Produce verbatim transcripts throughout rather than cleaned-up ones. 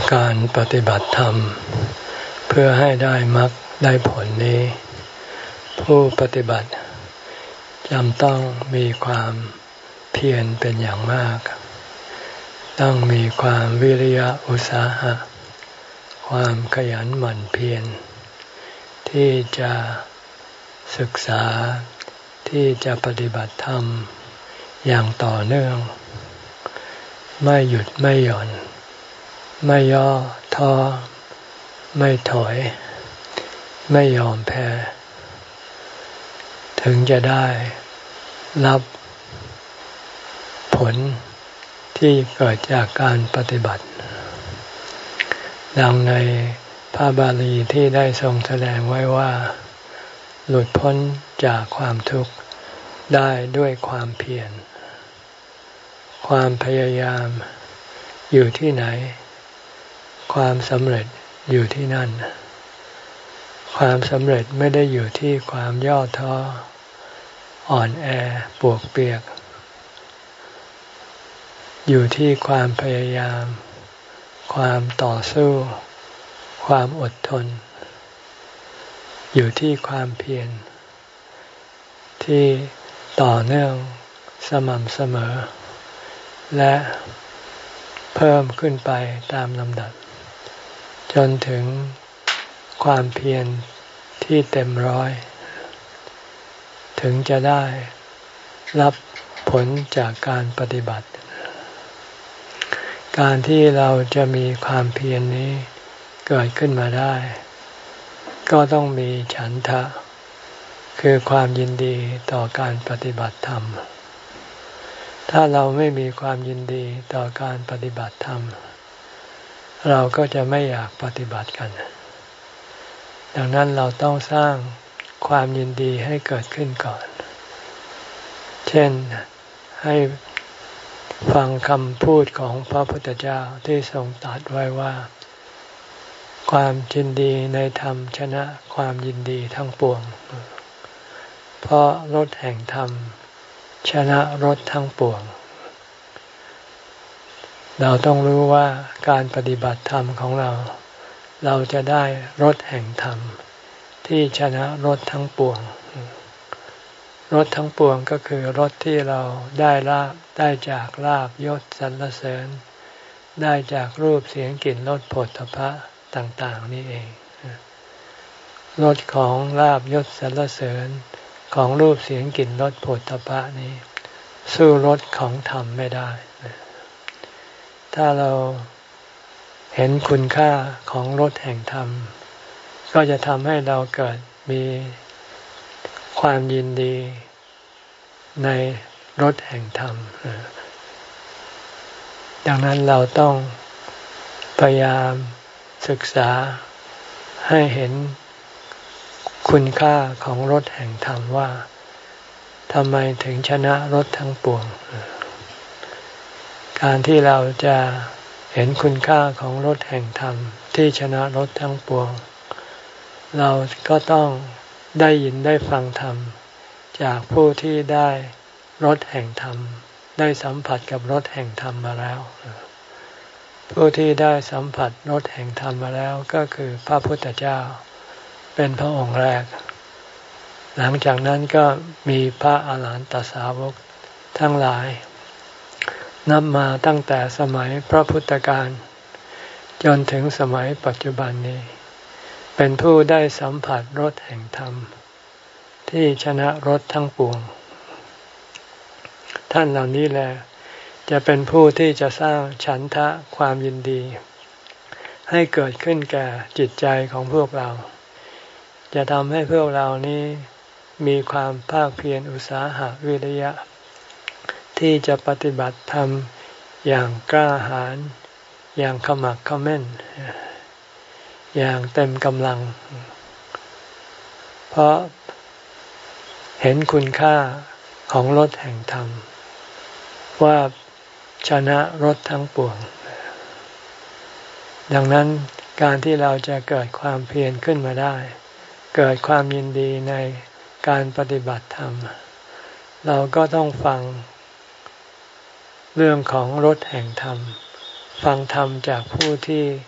การปฏิบัติธรรมเพื่อให้ได้มรรคได้ผลนี้ผู้ปฏิบัติจำต้องมีความเพียรเป็นอย่างมากต้องมีความวิริยะอุตสาหะความขยันหมั่นเพียรที่จะศึกษาที่จะปฏิบัติธรรมอย่างต่อเนื่องไม่หยุดไม่หย่อนไม่ย่อท้อไม่ถอยไม่ยอมแพ้ถึงจะได้รับผลที่เกิดจากการปฏิบัติดังในพระบาลีที่ได้ทรงแสดงไว้ว่าหลุดพ้นจากความทุกข์ได้ด้วยความเพียรความพยายามอยู่ที่ไหนความสำเร็จอยู่ที่นั่นความสำเร็จไม่ได้อยู่ที่ความย่อท้ออ่อนแอปวกเปียกอยู่ที่ความพยายามความต่อสู้ความอดทนอยู่ที่ความเพียรที่ต่อเนื่องสม่ำเสมอและเพิ่มขึ้นไปตามลำดับจนถึงความเพียรที่เต็มร้อยถึงจะได้รับผลจากการปฏิบัติการที่เราจะมีความเพียรนี้เกิดขึ้นมาได้ก็ต้องมีฉันทะคือความยินดีต่อการปฏิบัติธรรมถ้าเราไม่มีความยินดีต่อการปฏิบัติธรรมเราก็จะไม่อยากปฏิบัติกันดังนั้นเราต้องสร้างความยินดีให้เกิดขึ้นก่อนเช่นให้ฟังคำพูดของพระพุทธเจ้าที่ทรงตรัสไว้ว่าความยินดีในธรรมชนะความยินดีทั้งปวงเพราะรสแห่งธรรมชนะรสทั้งปวงเราต้องรู้ว่าการปฏิบัติธรรมของเราเราจะได้รสแห่งธรรมที่ชนะรสทั้งปวงรสทั้งปวงก็คือรสที่เราได้ลาภได้จากลาภยศสรรเสริญได้จากรูปเสียงกลิ่นรสโผฏฐัพพะต่างๆนี่เองรสของลาภยศสรรเสริญของรูปเสียงกลิ่นรสโผฏฐัพพะนี้สู้รสของธรรมไม่ได้ถ้าเราเห็นคุณค่าของรสแห่งธรรมก็จะทำให้เราเกิดมีความยินดีในรสแห่งธรรมดังนั้นเราต้องพยายามศึกษาให้เห็นคุณค่าของรสแห่งธรรมว่าทำไมถึงชนะรสทั้งปวงการที่เราจะเห็นคุณค่าของรสแห่งธรรมที่ชนะรสทั้งปวงเราก็ต้องได้ยินได้ฟังธรรมจากผู้ที่ได้รสแห่งธรรมได้สัมผัสกับรสแห่งธรรมมาแล้วผู้ที่ได้สัมผัสรสแห่งธรรมมาแล้วก็คือพระพุทธเจ้าเป็นพระองค์แรกหลังจากนั้นก็มีพระอาหารหันตสาวกทั้งหลายนับมาตั้งแต่สมัยพระพุทธกาลจนถึงสมัยปัจจุบันนี้เป็นผู้ได้สัมผัสรสแห่งธรรมที่ชนะรสทั้งปวงท่านเหล่านี้แหละจะเป็นผู้ที่จะสร้างฉันทะความยินดีให้เกิดขึ้นแก่จิตใจของพวกเราจะทำให้พวกเรานี้มีความภาคเพียรอุตสาหะวิริยะที่จะปฏิบัติธรรมอย่างกล้าหาญอย่างขมักเขม้นอย่างเต็มกำลังเพราะเห็นคุณค่าของรสแห่งธรรมว่าชนะรสทั้งปวงดังนั้นการที่เราจะเกิดความเพียรขึ้นมาได้เกิดความยินดีในการปฏิบัติธรรมเราก็ต้องฟังเรื่องของรสแห่งธรรม ฟังธรรมจากผู้ที่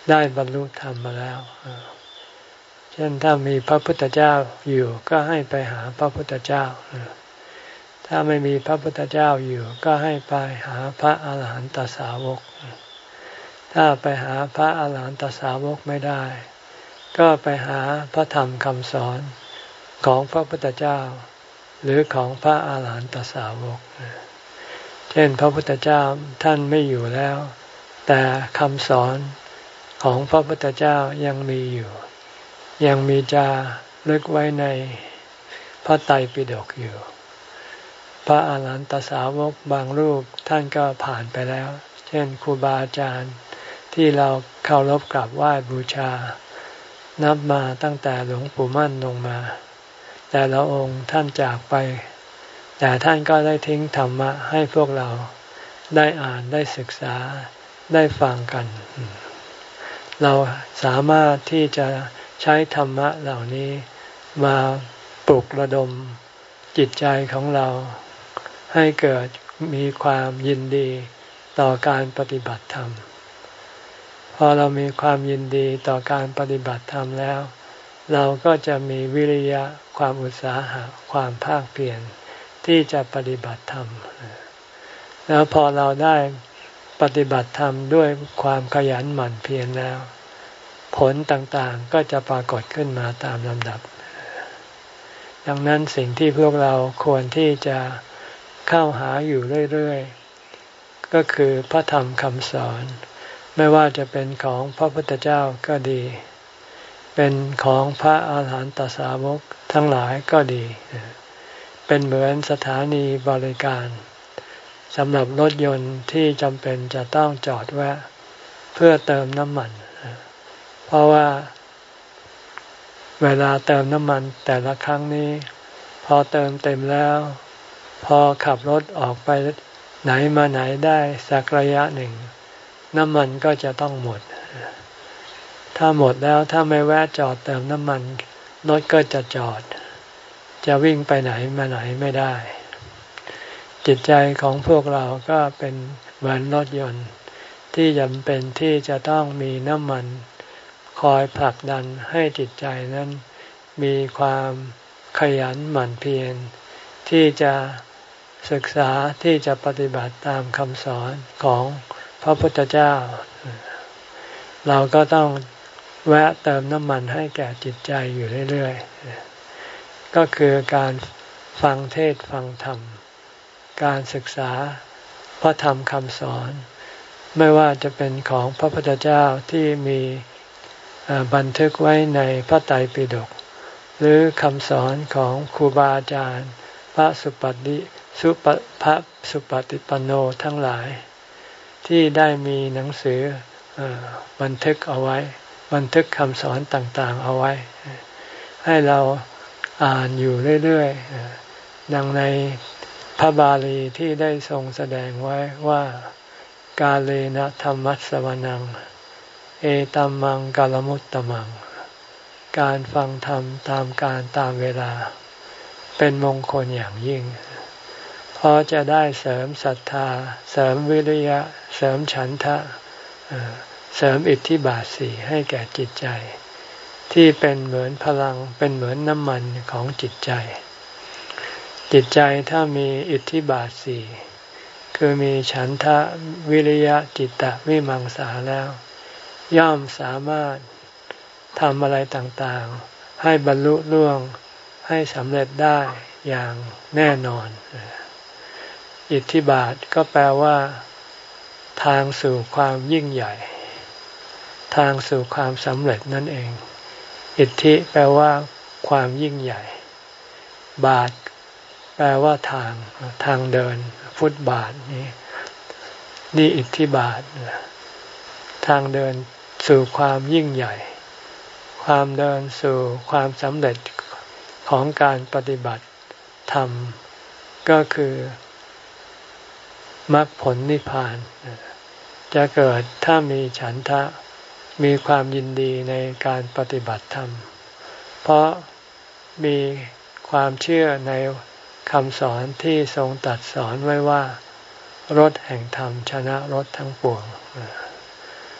ได้บรรลุธรรมมาแล้วเช่นถ้ามีพระพุทธเจ้าอยู่ก็ให้ไปหาพระพุทธเจ้าถ้าไม่มีพระพุทธเจ้าอยู่ก็ให้ไปหาพระอาหารหันตสาวกถ้าไปหาพระอาหารหันตสาวกไม่ได้ก็ไปหาพระธรรมคำสอนของพระพุทธเจ้าหรือของพระอาหารหันตสาวกเช่นพระพุทธเจ้าท่านไม่อยู่แล้วแต่คำสอนของพระพุทธเจ้ายังมีอยู่ยังมีจารึกไว้ในพระไตรปิฎกอยู่พระอาหารหันตสาวกบางรูปท่านก็ผ่านไปแล้วเช่นครูบาอาจารย์ที่เราเคารพกราบไหว้บูชานับมาตั้งแต่หลวงปู่มั่นลงมาแต่ละองค์ท่านจากไปแต่ท่านก็ได้ทิ้งธรรมะให้พวกเราได้อ่านได้ศึกษาได้ฟังกันเราสามารถที่จะใช้ธรรมะเหล่านี้มาปลุกระดมจิตใจของเราให้เกิดมีความยินดีต่อการปฏิบัติธรรมพอเรามีความยินดีต่อการปฏิบัติธรรมแล้วเราก็จะมีวิริยะความอุตสาหะความภาคเพียรที่จะปฏิบัติธรรมแล้วพอเราได้ปฏิบัติธรรมด้วยความขยันหมั่นเพียรแล้วผลต่างๆก็จะปรากฏขึ้นมาตามลำดับดังนั้นสิ่งที่พวกเราควรที่จะเข้าหาอยู่เรื่อยๆก็คือพระธรรมคำสอนไม่ว่าจะเป็นของพระพุทธเจ้าก็ดีเป็นของพระอาหารหันตสาวกทั้งหลายก็ดีเป็นเหมือนสถานีบริการสำหรับรถยนต์ที่จำเป็นจะต้องจอดแวะเพื่อเติมน้ำมันเพราะว่าเวลาเติมน้ำมันแต่ละครั้งนี้พอเติมเต็มแล้วพอขับรถออกไปไหนมาไหนได้สักระยะหนึ่งน้ำมันก็จะต้องหมดถ้าหมดแล้วถ้าไม่แวะจอดเติมน้ำมันรถก็จะจอดจะวิ่งไปไหนมาไหนไม่ได้จิตใจของพวกเราก็เป็นเหมือนรถยนต์ที่จำเป็นที่จะต้องมีน้ำมันคอยผลักดันให้จิตใจนั้นมีความขยันหมั่นเพียรที่จะศึกษาที่จะปฏิบัติตามคำสอนของพระพุทธเจ้าเราก็ต้องแวะเติมน้ำมันให้แก่จิตใจอยู่เรื่อยๆก็คือการฟังเทศน์ฟังธรรมการศึกษาพระธรรมคำสอนไม่ว่าจะเป็นของพระพุทธเจ้าที่มีบันทึกไว้ในพระไตรปิฎกหรือคำสอนของครูบาอาจารย์พระสุปฏิสุปพระสุปฏิปันโนทั้งหลายที่ได้มีหนังสือบันทึกเอาไว้บันทึกคำสอนต่างๆเอาไว้ให้เราอ่านอยู่เรื่อยๆดังในพระบาลีที่ได้ทรงแสดงไว้ว่ากาเลนะธัมมัสสวนังเอตัมมังกัลมุตตมังการฟังธรรมตามการตามเวลาเป็นมงคลอย่างยิ่งเพราะจะได้เสริมศรัทธาเสริมวิริยะเสริมฉันทะเสริมอิทธิบาทสี่ให้แก่จิตใจที่เป็นเหมือนพลังเป็นเหมือนน้ำมันของจิตใจจิตใจถ้ามีอิทธิบาทสี่คือมีฉันทะวิริยะจิตตะวิมังสาแล้วย่อมสามารถทำอะไรต่างๆให้บรรลุล่วงให้สำเร็จได้อย่างแน่นอนอิทธิบาทก็แปลว่าทางสู่ความยิ่งใหญ่ทางสู่ความสำเร็จนั่นเองอิทธิแปลว่าความยิ่งใหญ่บาทแปลว่าทางทางเดินฟุตบาทนี่นี่อิทธิบาททางเดินสู่ความยิ่งใหญ่ความเดินสู่ความสำเร็จของการปฏิบัติธรรมก็คือมรรคผลนิพพานจะเกิดถ้ามีฉันทะมีความยินดีในการปฏิบัติธรรมเพราะมีความเชื่อในคำสอนที่ทรงตรัสสอนไว้ว่ารสแห่งธรรมชนะรสทั้งปวงพ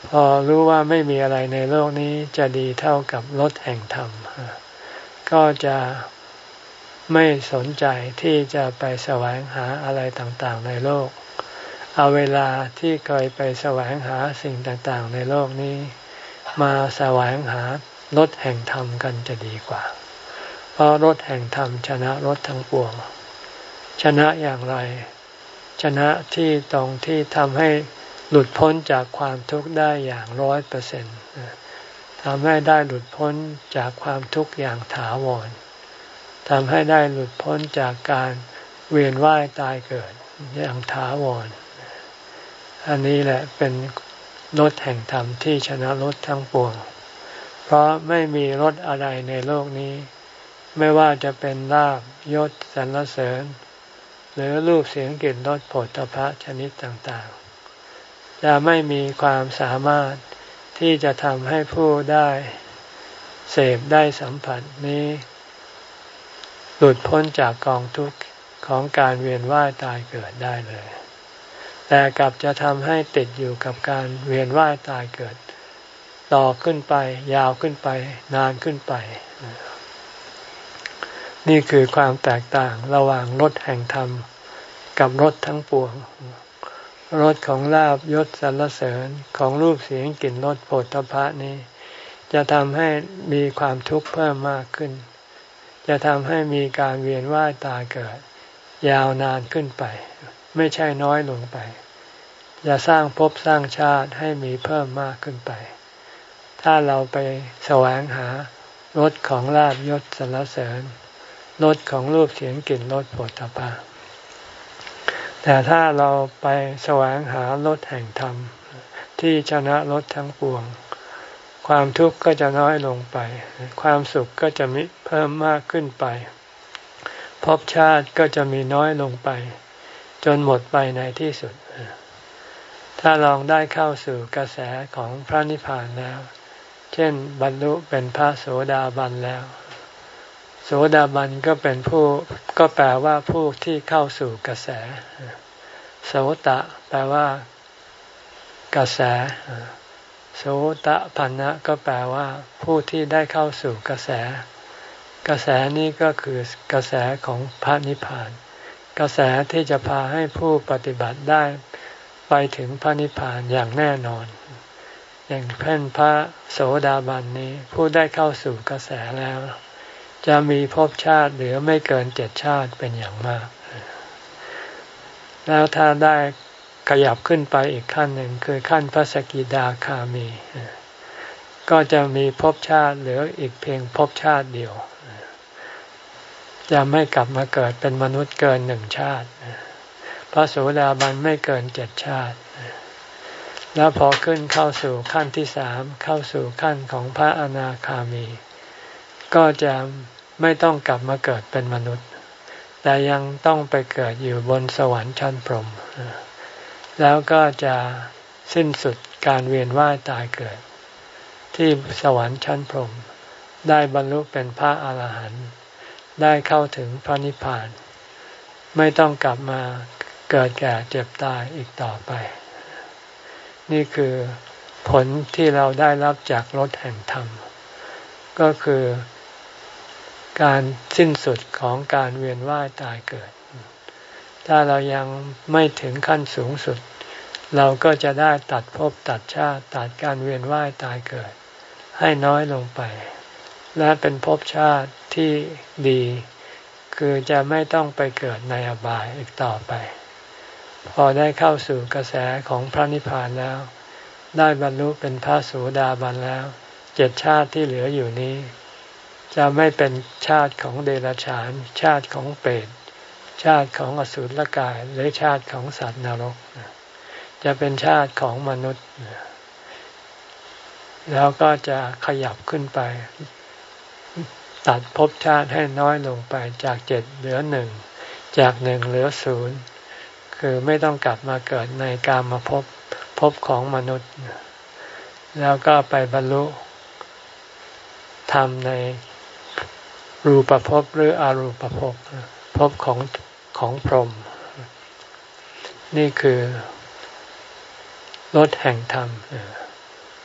พอรู้ว่าไม่มีอะไรในโลกนี้จะดีเท่ากับรถแห่งธรรมก็จะไม่สนใจที่จะไปแสวงหาอะไรต่างๆในโลกเอาเวลาที่เคยไปแสวงหาสิ่งต่างๆในโลกนี้มาแสวงหารถแห่งธรรมกันจะดีกว่าเพราะรถแห่งธรรมชนะรถทั้งปวงชนะอย่างไรชนะที่ตรงที่ทำให้หลุดพ้นจากความทุกข์ได้อย่างร้อยเปอร์เซ็นต์ทำให้ได้หลุดพ้นจากความทุกข์อย่างถาวรทำให้ได้หลุดพ้นจากการเวียนว่ายตายเกิดอย่างถาวรอันนี้แหละเป็นรถแห่งธรรมที่ชนะรถทั้งปวงเพราะไม่มีรถอะไรในโลกนี้ไม่ว่าจะเป็นลาภยศสรรเสริญหรือรูปเสียงกลิ่นรสโผฏฐัพพะชนิดต่างๆจะไม่มีความสามารถที่จะทำให้ผู้ได้เสพได้สัมผัสนี้หลุดพ้นจากกองทุกข์ของการเวียนว่ายตายเกิดได้เลยแต่กลับจะทำให้ติดอยู่กับการเวียนว่ายตายเกิดต่อขึ้นไปยาวขึ้นไปนานขึ้นไปนี่คือความแตกต่างระหว่างรถแห่งธรรมกับรถทั้งปวงรถของลาภยศสรรเสริญของรูปเสียงกลิ่นรสโผฏฐัพพะนี้จะทำให้มีความทุกข์เพิ่มมากขึ้นจะทำให้มีการเวียนว่ายตายเกิดยาวนานขึ้นไปไม่ใช่น้อยลงไปจะสร้างภพสร้างชาติให้มีเพิ่มมากขึ้นไปถ้าเราไปแสวงหารสของลาภยศสรรเสริญรสของรูปเสียงกลิ่นรสโผฏฐัพพะแต่ถ้าเราไปแสวงหารสแห่งธรรมที่ชนะรสทั้งปวงความทุกข์ก็จะน้อยลงไปความสุขก็จะมีเพิ่มมากขึ้นไปภพชาติก็จะมีน้อยลงไปจนหมดไปในที่สุดถ้าลองได้เข้าสู่กระแสของพระนิพพานแล้วเช่นบรรลุเป็นพระโสดาบันแล้วโสดาบันก็เป็นผู้ก็แปลว่าผู้ที่เข้าสู่กระแสโสตะแปลว่ากระแสโสตปันนะก็แปลว่าผู้ที่ได้เข้าสู่กระแสกระแสนี้ก็คือกระแสของพระนิพพานกระแสที่จะพาให้ผู้ปฏิบัติได้ไปถึงพระนิพพานอย่างแน่นอนอย่างเช่นพระโสดาบันนี้ผู้ได้เข้าสู่กระแสแล้วจะมีภพชาติเหลือไม่เกินเจ็ดชาติเป็นอย่างมากแล้วถ้าได้ขยับขึ้นไปอีกขั้นหนึ่งคือขั้นพระสกิทาคามีก็จะมีภพชาติเหลืออีกเพียงภพชาติเดียวจะไม่กลับมาเกิดเป็นมนุษย์เกินหนึ่งชาติพระโสดาบันไม่เกินเจ็ดชาติแล้วพอขึ้นเข้าสู่ขั้นที่สามเข้าสู่ขั้นของพระอนาคามีก็จะไม่ต้องกลับมาเกิดเป็นมนุษย์แต่ยังต้องไปเกิดอยู่บนสวรรค์ชั้นพรหมแล้วก็จะสิ้นสุดการเวียนว่ายตายเกิดที่สวรรค์ชั้นพรหมได้บรรลุเป็นพระอาหารหันต์ได้เข้าถึงพระนิพพานไม่ต้องกลับมาเกิดแก่เจ็บตายอีกต่อไปนี่คือผลที่เราได้รับจากรถแห่งธรรมก็คือการสิ้นสุดของการเวียนว่ายตายเกิดถ้าเรายังไม่ถึงขั้นสูงสุดเราก็จะได้ตัดภพตัดชาติตัดการเวียนว่ายตายเกิดให้น้อยลงไปและเป็นภพชาติที่ดีคือจะไม่ต้องไปเกิดในอบายอีกต่อไปพอได้เข้าสู่กระแสของพระนิพพานแล้วได้บรรลุเป็นพระโสดาบันแล้วเจ็ดชาติที่เหลืออยู่นี้จะไม่เป็นชาติของเดรัจฉานชาติของเปรตชาติของอสุรกายหรือชาติของสัตว์นรกจะเป็นชาติของมนุษย์แล้วก็จะขยับขึ้นไปตัดภพชาติให้น้อยลงไปจากเจ็ดเหลือหนึ่งจากหนึ่งเหลือศูนย์คือไม่ต้องกลับมาเกิดในกามภพภพของมนุษย์แล้วก็ไปบรรลุธรรมในรูปภพหรืออรูปภพภพของของพรหมนี่คือรถแห่งธรรม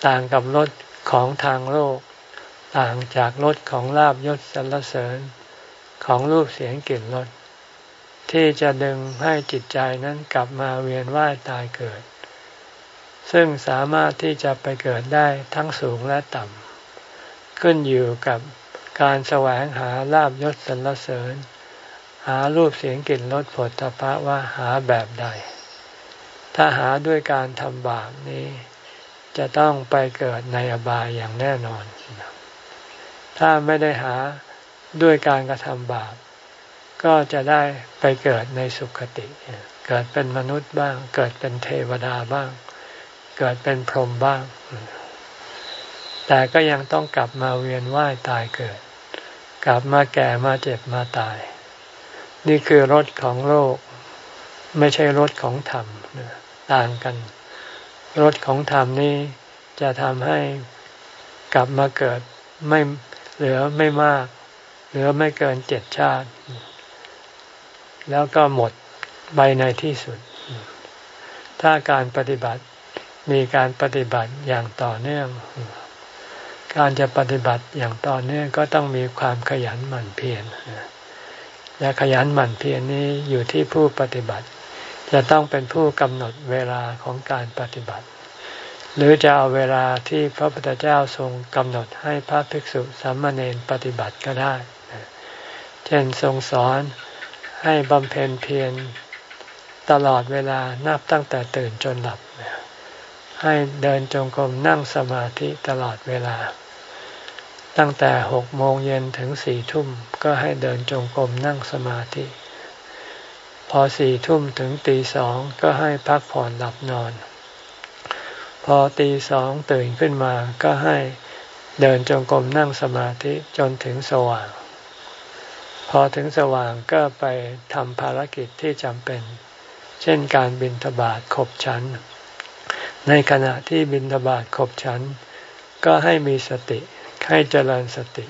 ต่างกับรสของทางโลกต่างจากรสของลาภยศสรรเสริญของรูปเสียงกลิ่นรสที่จะดึงให้จิตใจนั้นกลับมาเวียนว่ายตายเกิดซึ่งสามารถที่จะไปเกิดได้ทั้งสูงและต่ำขึ้นอยู่กับการแสวงหาลาภยศสรรเสริญหารูปเสียงกลิ่นรสโผฏฐัพพะว่าหาแบบใดถ้าหาด้วยการทำบาปนี้จะต้องไปเกิดในอบายอย่างแน่นอนถ้าไม่ได้หาด้วยการกระทำบาปก็จะได้ไปเกิดในสุคติเกิดเป็นมนุษย์บ้างเกิดเป็นเทวดาบ้างเกิดเป็นพรหมบ้างแต่ก็ยังต้องกลับมาเวียนว่ายตายเกิดกลับมาแก่มาเจ็บมาตายนี่คือรสของโลกไม่ใช่รสของธรรมต่างกันรสของธรรมนี้จะทำให้กลับมาเกิดไม่เหลือไม่มากเหลือไม่เกินเจ็ดชาติแล้วก็หมดไปในที่สุดถ้าการปฏิบัติมีการปฏิบัติอย่างต่อเนื่องการจะปฏิบัติอย่างต่อเนื่องก็ต้องมีความขยันหมั่นเพียรและขยันหมั่นเพียรนี้อยู่ที่ผู้ปฏิบัติจะต้องเป็นผู้กำหนดเวลาของการปฏิบัติหรือจะเอาเวลาที่พระพุทธเจ้าทรงกำหนดให้พระภิกษุสามเณรปฏิบัติก็ได้เช่นทรงสอนให้บำเพ็ญเพียรตลอดเวลานับตั้งแต่ตื่นจนหลับให้เดินจงกรมนั่งสมาธิตลอดเวลาตั้งแต่หกโมงเย็นถึงสี่ทุ่มก็ให้เดินจงกรมนั่งสมาธิพอสี่ทุ่มถึงตีสองก็ให้พักผ่อนหลับนอนพอตีสองตื่นขึ้นมาก็ให้เดินจงกรมนั่งสมาธิจนถึงสว่างพอถึงสว่างก็ไปทำภารกิจที่จำเป็นเช่นการบิณฑบาตขบฉันในขณะที่บิณฑบาตขบฉันก็ให้มีสติให้เจริญสติ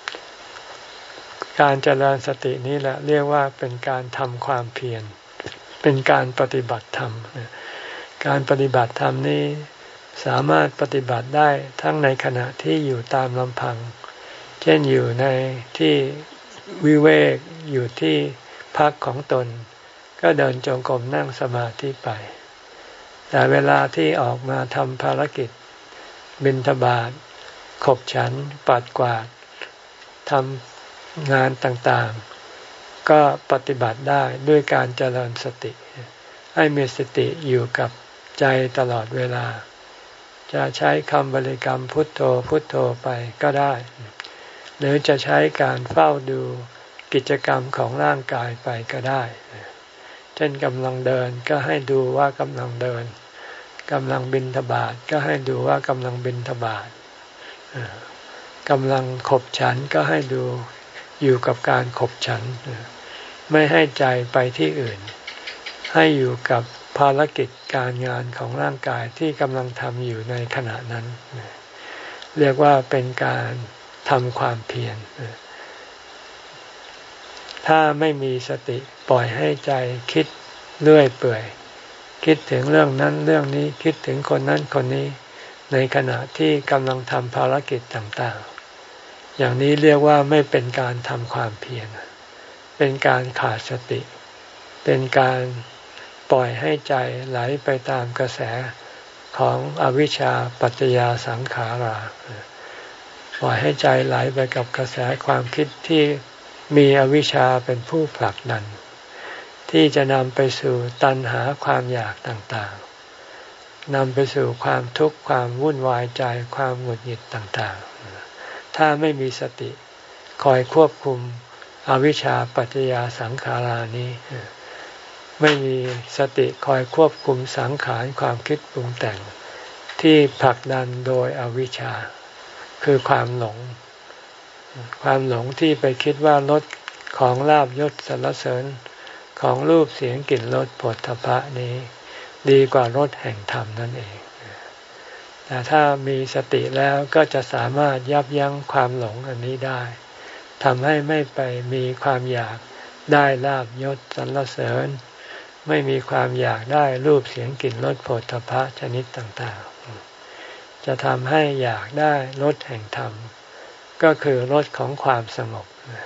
การเจริญสตินี้แหละเรียกว่าเป็นการทำความเพียรเป็นการปฏิบัติธรรมการปฏิบัติธรรมนี้สามารถปฏิบัติได้ทั้งในขณะที่อยู่ตามลำพังเช่นอยู่ในที่วิเวกอยู่ที่พักของตนก็เดินจงกรมนั่งสมาธิไปแต่เวลาที่ออกมาทำภารกิจบิณฑบาตขบฉันปัดกวาดทำงานต่างๆก็ปฏิบัติได้ด้วยการเจริญสติให้มีสติอยู่กับใจตลอดเวลาจะใช้คำบริกรรมพุทโธพุทโธไปก็ได้หรือจะใช้การเฝ้าดูกิจกรรมของร่างกายไปก็ได้เช่นกำลังเดินก็ให้ดูว่ากำลังเดินกำลังบิณฑบาตก็ให้ดูว่ากำลังบิณฑบาตกำลังขบฉันก็ให้ดูอยู่กับการขบฉันไม่ให้ใจไปที่อื่นให้อยู่กับภารกิจการงานของร่างกายที่กำลังทำอยู่ในขณะนั้นเรียกว่าเป็นการทำความเพียรถ้าไม่มีสติปล่อยให้ใจคิดเรื่อยเปื่อยคิดถึงเรื่องนั้นเรื่องนี้คิดถึงคนนั้นคนนี้ในขณะที่กำลังทำภารกิจต่างๆอย่างนี้เรียกว่าไม่เป็นการทำความเพียรเป็นการขาดสติเป็นการปล่อยให้ใจไหลไปตามกระแสของอวิชชาปัจจยาสังขาราปล่อยให้ใจไหลไปกับกระแสความคิดที่มีอวิชชาเป็นผู้ผลักดันที่จะนำไปสู่ตัณหาความอยากต่างๆนำไปสู่ความทุกข์ความวุ่นวายใจความหงุดหงิดต่างๆถ้าไม่มีสติคอยควบคุมอวิชชาปัจจยาสังขารานี้ไม่มีสติคอยควบคุมสังขารความคิดปรุงแต่งที่ผลักดันโดยอวิชชาคือความหลงความหลงที่ไปคิดว่ารสของลาภยศสรรเสริญของรูปเสียงกลิ่นรสโผฏฐัพพะนี้ดีกว่ารสแห่งธรรมนั่นเองแต่ถ้ามีสติแล้วก็จะสามารถยับยั้งความหลงอันนี้ได้ทำให้ไม่ไปมีความอยากได้ลาภยศสรรเสริญไม่มีความอยากได้รูปเสียงกลิ่นรสโผฏฐัพพะชนิดต่างๆจจะทำให้อยากได้รสแห่งธรรมก็คือรสของความสงบ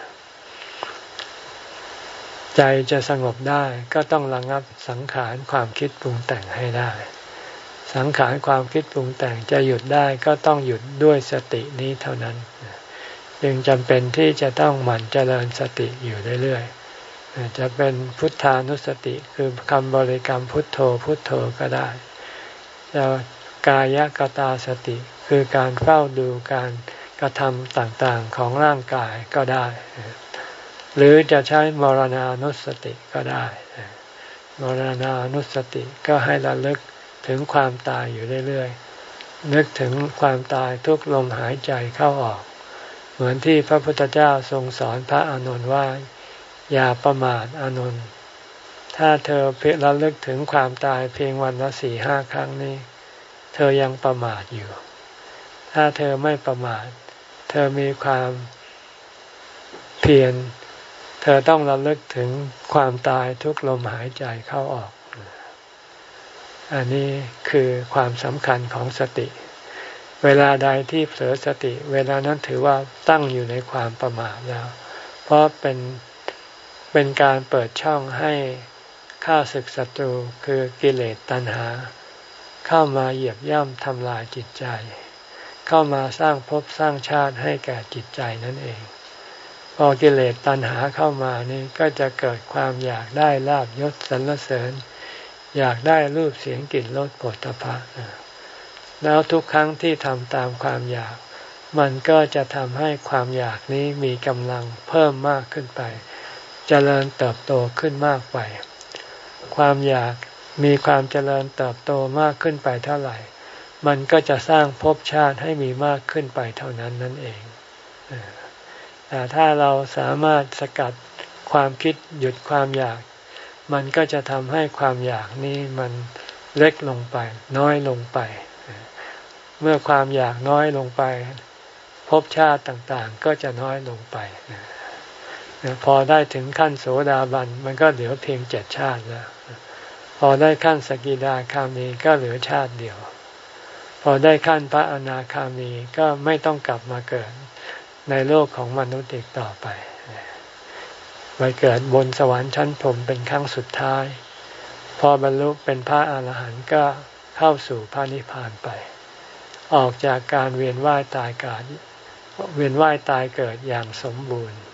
ใจจะสงบได้ก็ต้องระงับสังขารความคิดปรุงแต่งให้ได้สังขารความคิดปรุงแต่งจะหยุดได้ก็ต้องหยุดด้วยสตินี้เท่านั้นจึงจำเป็นที่จะต้องหมั่นเจริญสติอยู่เรื่อยๆจะเป็นพุทธานุสติคือคำบริกรรมพุทโธพุทโธก็ได้จะกายกตาสติคือการเฝ้าดูการกระทำต่างๆของร่างกายก็ได้หรือจะใช้มรณานุสติก็ได้มรณานุสติก็ให้ระลึกถึงความตายอยู่เรื่อยๆนึกถึงความตายทุกลมหายใจเข้าออกเหมือนที่พระพุทธเจ้าทรงสอนพระอานนท์ว่าอย่าประมาทอานนท์ถ้าเธอเพียงระลึกถึงความตายเพียงวันละสี่ห้าครั้งนี้เธอยังประมาทอยู่ถ้าเธอไม่ประมาทเธอมีความเพียรเธอต้องระลึกถึงความตายทุกลมหายใจเข้าออกอันนี้คือความสำคัญของสติเวลาใดที่เผลอสติเวลานั้นถือว่าตั้งอยู่ในความประมาทแล้วเพราะเป็นเป็นการเปิดช่องให้ข้าศึกศัตรูคือกิเลสตัณหาเข้ามาเหยียบย่ำทำลายจิตใจเข้ามาสร้างภพสร้างชาติให้แก่จิตใจนั่นเองพอกิเลสตัณหาเข้ามานี่ก็จะเกิดความอยากได้ลาภยศสรรเสริญอยากได้รูปเสียงกลิ่นรสโผฏฐัพพะแล้วทุกครั้งที่ทำตามความอยากมันก็จะทำให้ความอยากนี้มีกำลังเพิ่มมากขึ้นไปเจริญเติบโตขึ้นมากไปความอยากมีความเจริญเติบโตมากขึ้นไปเท่าไหร่มันก็จะสร้างภพชาติให้มีมากขึ้นไปเท่านั้นนั่นเองแต่ถ้าเราสามารถสกัดความคิดหยุดความอยากมันก็จะทำให้ความอยากนี้มันเล็กลงไปน้อยลงไปเมื่อความอยากน้อยลงไปภพชาติต่างๆก็จะน้อยลงไปพอได้ถึงขั้นโสดาบันมันก็เหลือเพียงเจ็ดชาติแล้วพอได้ขั้นสกิทาคามีก็เหลือชาติเดียวพอได้ขั้นพระอนาคามีก็ไม่ต้องกลับมาเกิดในโลกของมนุษย์อีกต่อไปไปเกิดบนสวรรค์ชั้นพรหมเป็นครั้งสุดท้ายพอบรรลุเป็นพระอรหันต์ก็เข้าสู่พระนิพพานไปออกจากการเวียนว่ายตายเกิดเวียนว่ายตายเกิดอย่างสมบูรณ์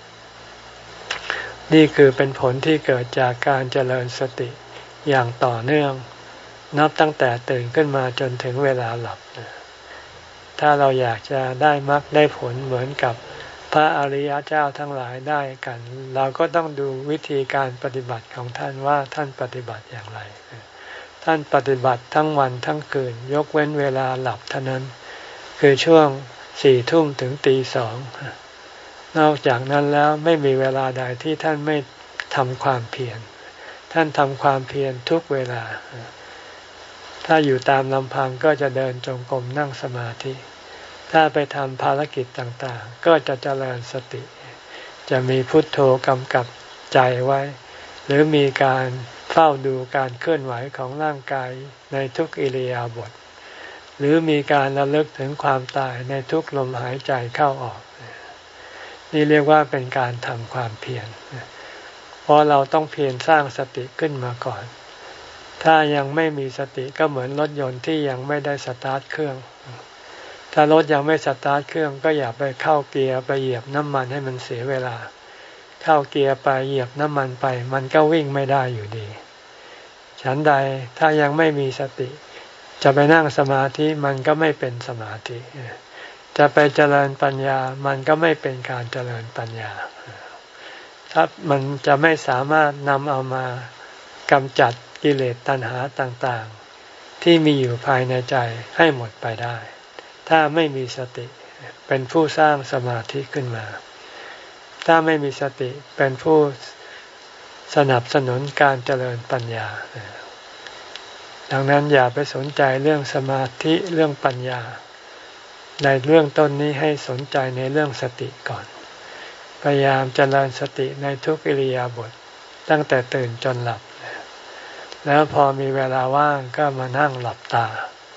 นี่คือเป็นผลที่เกิดจากการเจริญสติอย่างต่อเนื่องนับตั้งแต่ตื่นขึ้นมาจนถึงเวลาหลับถ้าเราอยากจะได้มรรคได้ผลเหมือนกับพระอริยเจ้าทั้งหลายได้กันเราก็ต้องดูวิธีการปฏิบัติของท่านว่าท่านปฏิบัติอย่างไรท่านปฏิบัติทั้งวันทั้งคืนยกเว้นเวลาหลับเท่านั้นคือช่วงสี่ทุ่มถึงตีสองนอกจากนั้นแล้วไม่มีเวลาใดที่ท่านไม่ทำความเพียรท่านทำความเพียรทุกเวลาถ้าอยู่ตามลำพังก็จะเดินจงกรมนั่งสมาธิถ้าไปทำภารกิจต่างๆก็จะเจริญสติจะมีพุทโธกำกับใจไว้หรือมีการเฝ้าดูการเคลื่อนไหวของร่างกายในทุกอิริยาบถหรือมีการระลึกถึงความตายในทุกลมหายใจเข้าออกนี่เรียกว่าเป็นการทำความเพียรเพราะเราต้องเพียรสร้างสติขึ้นมาก่อนถ้ายังไม่มีสติก็เหมือนรถยนต์ที่ยังไม่ได้สตาร์ทเครื่องถ้ารถยังไม่สตาร์ทเครื่องก็อย่าไปเข้าเกียร์ไปเหยียบน้ำมันให้มันเสียเวลาเข้าเกียร์ไปเหยียบน้ำมันไปมันก็วิ่งไม่ได้อยู่ดีฉันใดถ้ายังไม่มีสติจะไปนั่งสมาธิมันก็ไม่เป็นสมาธิจะไปเจริญปัญญามันก็ไม่เป็นการเจริญปัญญาถ้ามันจะไม่สามารถนำเอามากำจัดกิเลสตัณหาต่างๆที่มีอยู่ภายในใจให้หมดไปได้ถ้าไม่มีสติเป็นผู้สร้างสมาธิขึ้นมาถ้าไม่มีสติเป็นผู้สนับสนุนการเจริญปัญญาดังนั้นอย่าไปสนใจเรื่องสมาธิเรื่องปัญญาในเรื่องต้นนี้ให้สนใจในเรื่องสติก่อนพยายามเจริญสติในทุกอิริยาบถตั้งแต่ตื่นจนหลับแล้วพอมีเวลาว่างก็มานั่งหลับตา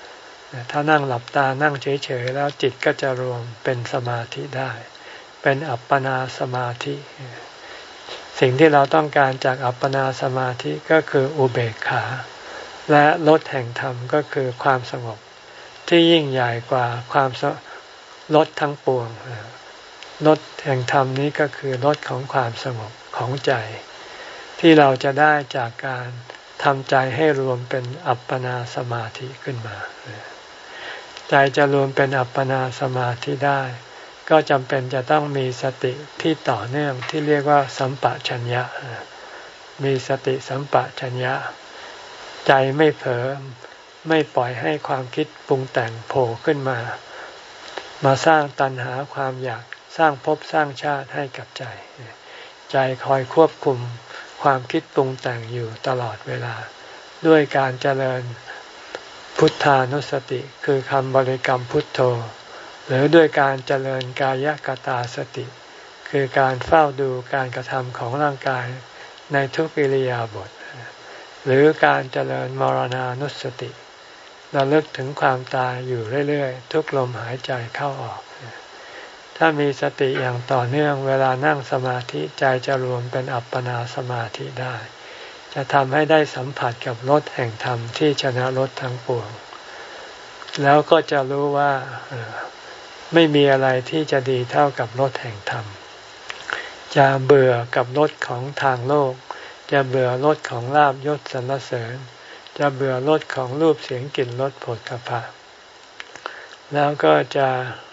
ถ้านั่งหลับตานั่งเฉยๆแล้วจิตก็จะรวมเป็นสมาธิได้เป็นอัปปนาสมาธิสิ่งที่เราต้องการจากอัปปนาสมาธิก็คืออุเบกขาและลดแห่งธรรมก็คือความสงบที่ยิ่งใหญ่กว่าความลดทั้งปวงลดแห่งธรรมนี้ก็คือลดของความสงบของใจที่เราจะได้จากการทำใจให้รวมเป็นอัปปนาสมาธิขึ้นมาใจจะรวมเป็นอัปปนาสมาธิได้ก็จำเป็นจะต้องมีสติที่ต่อเนื่องที่เรียกว่าสัมปชัญญะมีสติสัมปชัญญะใจไม่เผลอไม่ปล่อยให้ความคิดปรุงแต่งโผล่ขึ้นมามาสร้างตัณหาความอยากสร้างภพสร้างชาติให้กับใจใจคอยควบคุมความคิดปรุงแต่งอยู่ตลอดเวลาด้วยการเจริญพุทธานุสติคือคำบริกรรมพุทโธหรือด้วยการเจริญกายกตาสติคือการเฝ้าดูการกระทำของร่างกายในทุกอิริยาบถหรือการเจริญมรณานุสติระลึกถึงความตายอยู่เรื่อยๆทุกลมหายใจเข้าออกถ้ามีสติอย่างต่อเนื่องเวลานั่งสมาธิใจจะรวมเป็นอัปปนาสมาธิได้จะทำให้ได้สัมผัสกับรสแห่งธรรมที่ชนะรสทั้งปวงแล้วก็จะรู้ว่าไม่มีอะไรที่จะดีเท่ากับรสแห่งธรรมจะเบื่อกับรสของทางโลกจะเบื่อรสของลาภยศสรรเสริญจะเบื่อรสของรูปเสียงกลิ่นรสโผฏฐัพพะแล้วก็จะ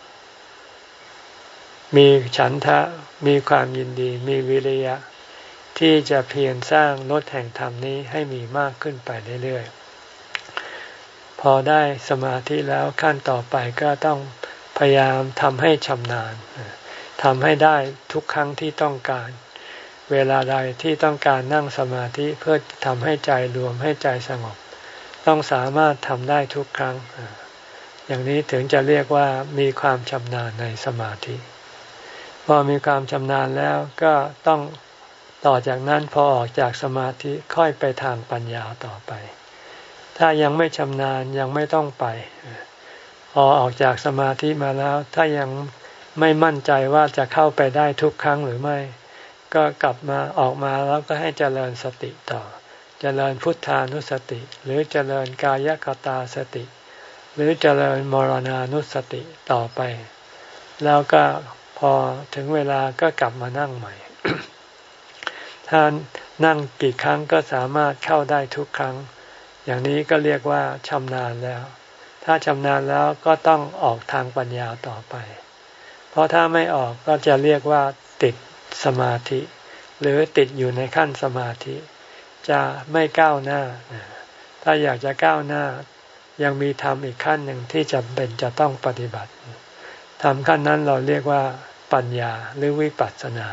มีฉันทะมีความยินดีมีวิริยะที่จะเพียรสร้างรสแห่งธรรมนี้ให้มีมากขึ้นไปเรื่อยๆพอได้สมาธิแล้วขั้นต่อไปก็ต้องพยายามทำให้ชำนาญทำให้ได้ทุกครั้งที่ต้องการเวลาใดที่ต้องการนั่งสมาธิเพื่อทำให้ใจรวมให้ใจสงบต้องสามารถทำได้ทุกครั้งอย่างนี้ถึงจะเรียกว่ามีความชำนาญในสมาธิพอมีความชำนาญแล้วก็ต้องต่อจากนั้นพอออกจากสมาธิค่อยไปทางปัญญาต่อไปถ้ายังไม่ชำนาญยังไม่ต้องไปพอออกจากสมาธิมาแล้วถ้ายังไม่มั่นใจว่าจะเข้าไปได้ทุกครั้งหรือไม่ก็กลับมาออกมาแล้วก็ให้เจริญสติต่อเจริญพุทธานุสติหรือเจริญกายกตาสติหรือเจริญมรณานุสติต่อไปแล้วก็พอถึงเวลาก็กลับมานั่งใหม่ ถ้านั่งกี่ครั้งก็สามารถเข้าได้ทุกครั้งอย่างนี้ก็เรียกว่าชำนาญแล้วถ้าชำนาญแล้วก็ต้องออกทางปัญญาต่อไปเพราะถ้าไม่ออกก็จะเรียกว่าติดสมาธิหรือติดอยู่ในขั้นสมาธิจะไม่ก้าวหน้าถ้าอยากจะก้าวหน้ายังมีธรรมอีกขั้นหนึ่งที่จำเป็นจะต้องปฏิบัติธรรมขั้นนั้นเราเรียกว่าปัญญาหรือวิปัสสนา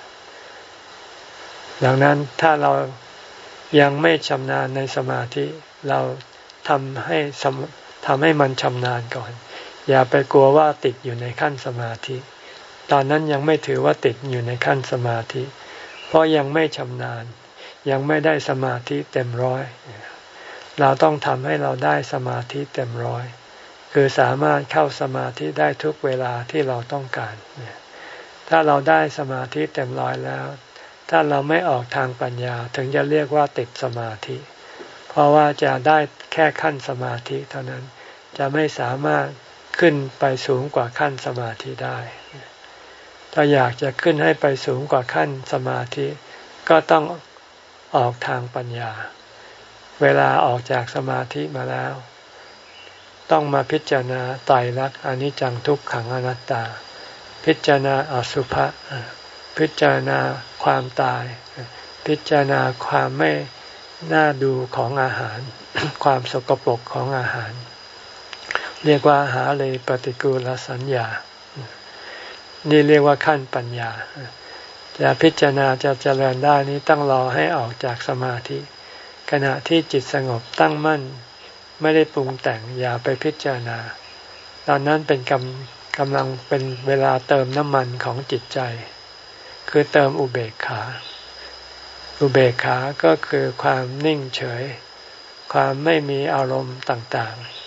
ดังนั้นถ้าเรายังไม่ชำนาญในสมาธิเราทำให้ทำให้มันชำนาญก่อนอย่าไปกลัวว่าติดอยู่ในขั้นสมาธิตอนนั้นยังไม่ถือว่าติดอยู่ในขั้นสมาธิเพราะยังไม่ชำนาญยังไม่ได้สมาธิเต็มร้อยเราต้องทำให้เราได้สมาธิเต็มร้อยคือสามารถเข้าสมาธิได้ทุกเวลาที่เราต้องการถ้าเราได้สมาธิเต็มร้อยแล้วถ้าเราไม่ออกทางปัญญาถึงจะเรียกว่าติดสมาธิเพราะว่าจะได้แค่ขั้นสมาธิเท่านั้นจะไม่สามารถขึ้นไปสูงกว่าขั้นสมาธิได้ถ้าอยากจะขึ้นให้ไปสูงกว่าขั้นสมาธิก็ต้องออกทางปัญญาเวลาออกจากสมาธิมาแล้วต้องมาพิจารณาไตรลักษณ์อนิจจังทุกขังอนัตตาพิจารณาอสุภะพิจารณาความตายพิจารณาความไม่น่าดูของอาหาร ความสกปรกของอาหารเรียกว่าหาเลยปฏิกูลสัญญานี่เรียกว่าขั้นปัญญาจะพิจารณาจะเจริญได้นี้ต้องรอให้ออกจากสมาธิขณะที่จิตสงบตั้งมั่นไม่ได้ปรุงแต่งอย่าไปพิจารณาตอนนั้นเป็นกำกำลังเป็นเวลาเติมน้ำมันของจิตใจคือเติมอุเบกขาอุเบกขาก็คือความนิ่งเฉยความไม่มีอารมณ์ต่างๆ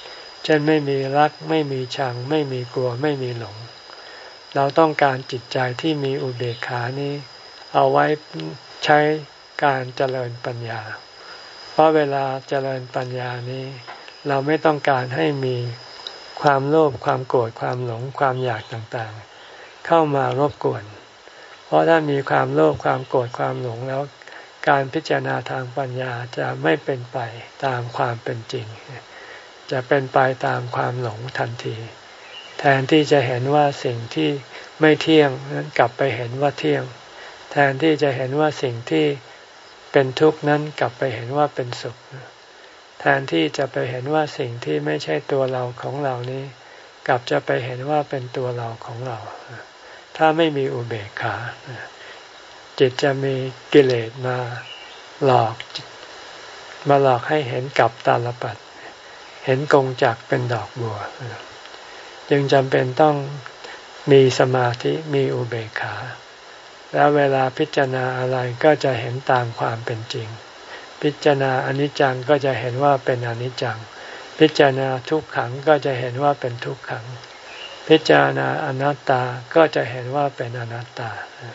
เช่นไม่มีรักไม่มีชังไม่มีกลัวไม่มีหลงเราต้องการจิตใจที่มีอุเบกขานี้เอาไว้ใช้การเจริญปัญญาเพราะเวลาเจริญปัญญานี้เราไม่ต้องการให้มีความโลภความโกรธความหลงความอยากต่างๆเข้ามารบกวนเพราะถ้ามีความโลภความโกรธความหลงแล้วการพิจารณาทางปัญญาจะไม่เป็นไปตามความเป็นจริงจะเป็นไปตามความหลงทันทีแทนที่จะเห็นว่าสิ่งที่ไม่เที่ยงนั้นกลับไปเห็นว่าเที่ยงแทนที่จะเห็นว่าสิ่งที่เป็นทุกข์นั้นกลับไปเห็นว่าเป็นสุขแทนที่จะไปเห็นว่าสิ่งที่ไม่ใช่ตัวเราของเรานี้กลับจะไปเห็นว่าเป็นตัวเราของเราถ้าไม่มีอุเบกขาจิตจะมีกิเลสมาหลอกมาหลอกให้เห็นกับตาลปัตรเห็นกงจักรเป็นดอกบัวจึงจำเป็นต้องมีสมาธิมีอุเบกขาแล้วเวลาพิจารณาอะไรก็จะเห็นตามความเป็นจริงพิจารณาอนิจจังก็จะเห็นว่าเป็นอนิจจังพิจารณาทุกขังก็จะเห็นว่าเป็นทุกขังพิจารณาอนัตตาก็จะเห็นว่าเป็นอนัตตา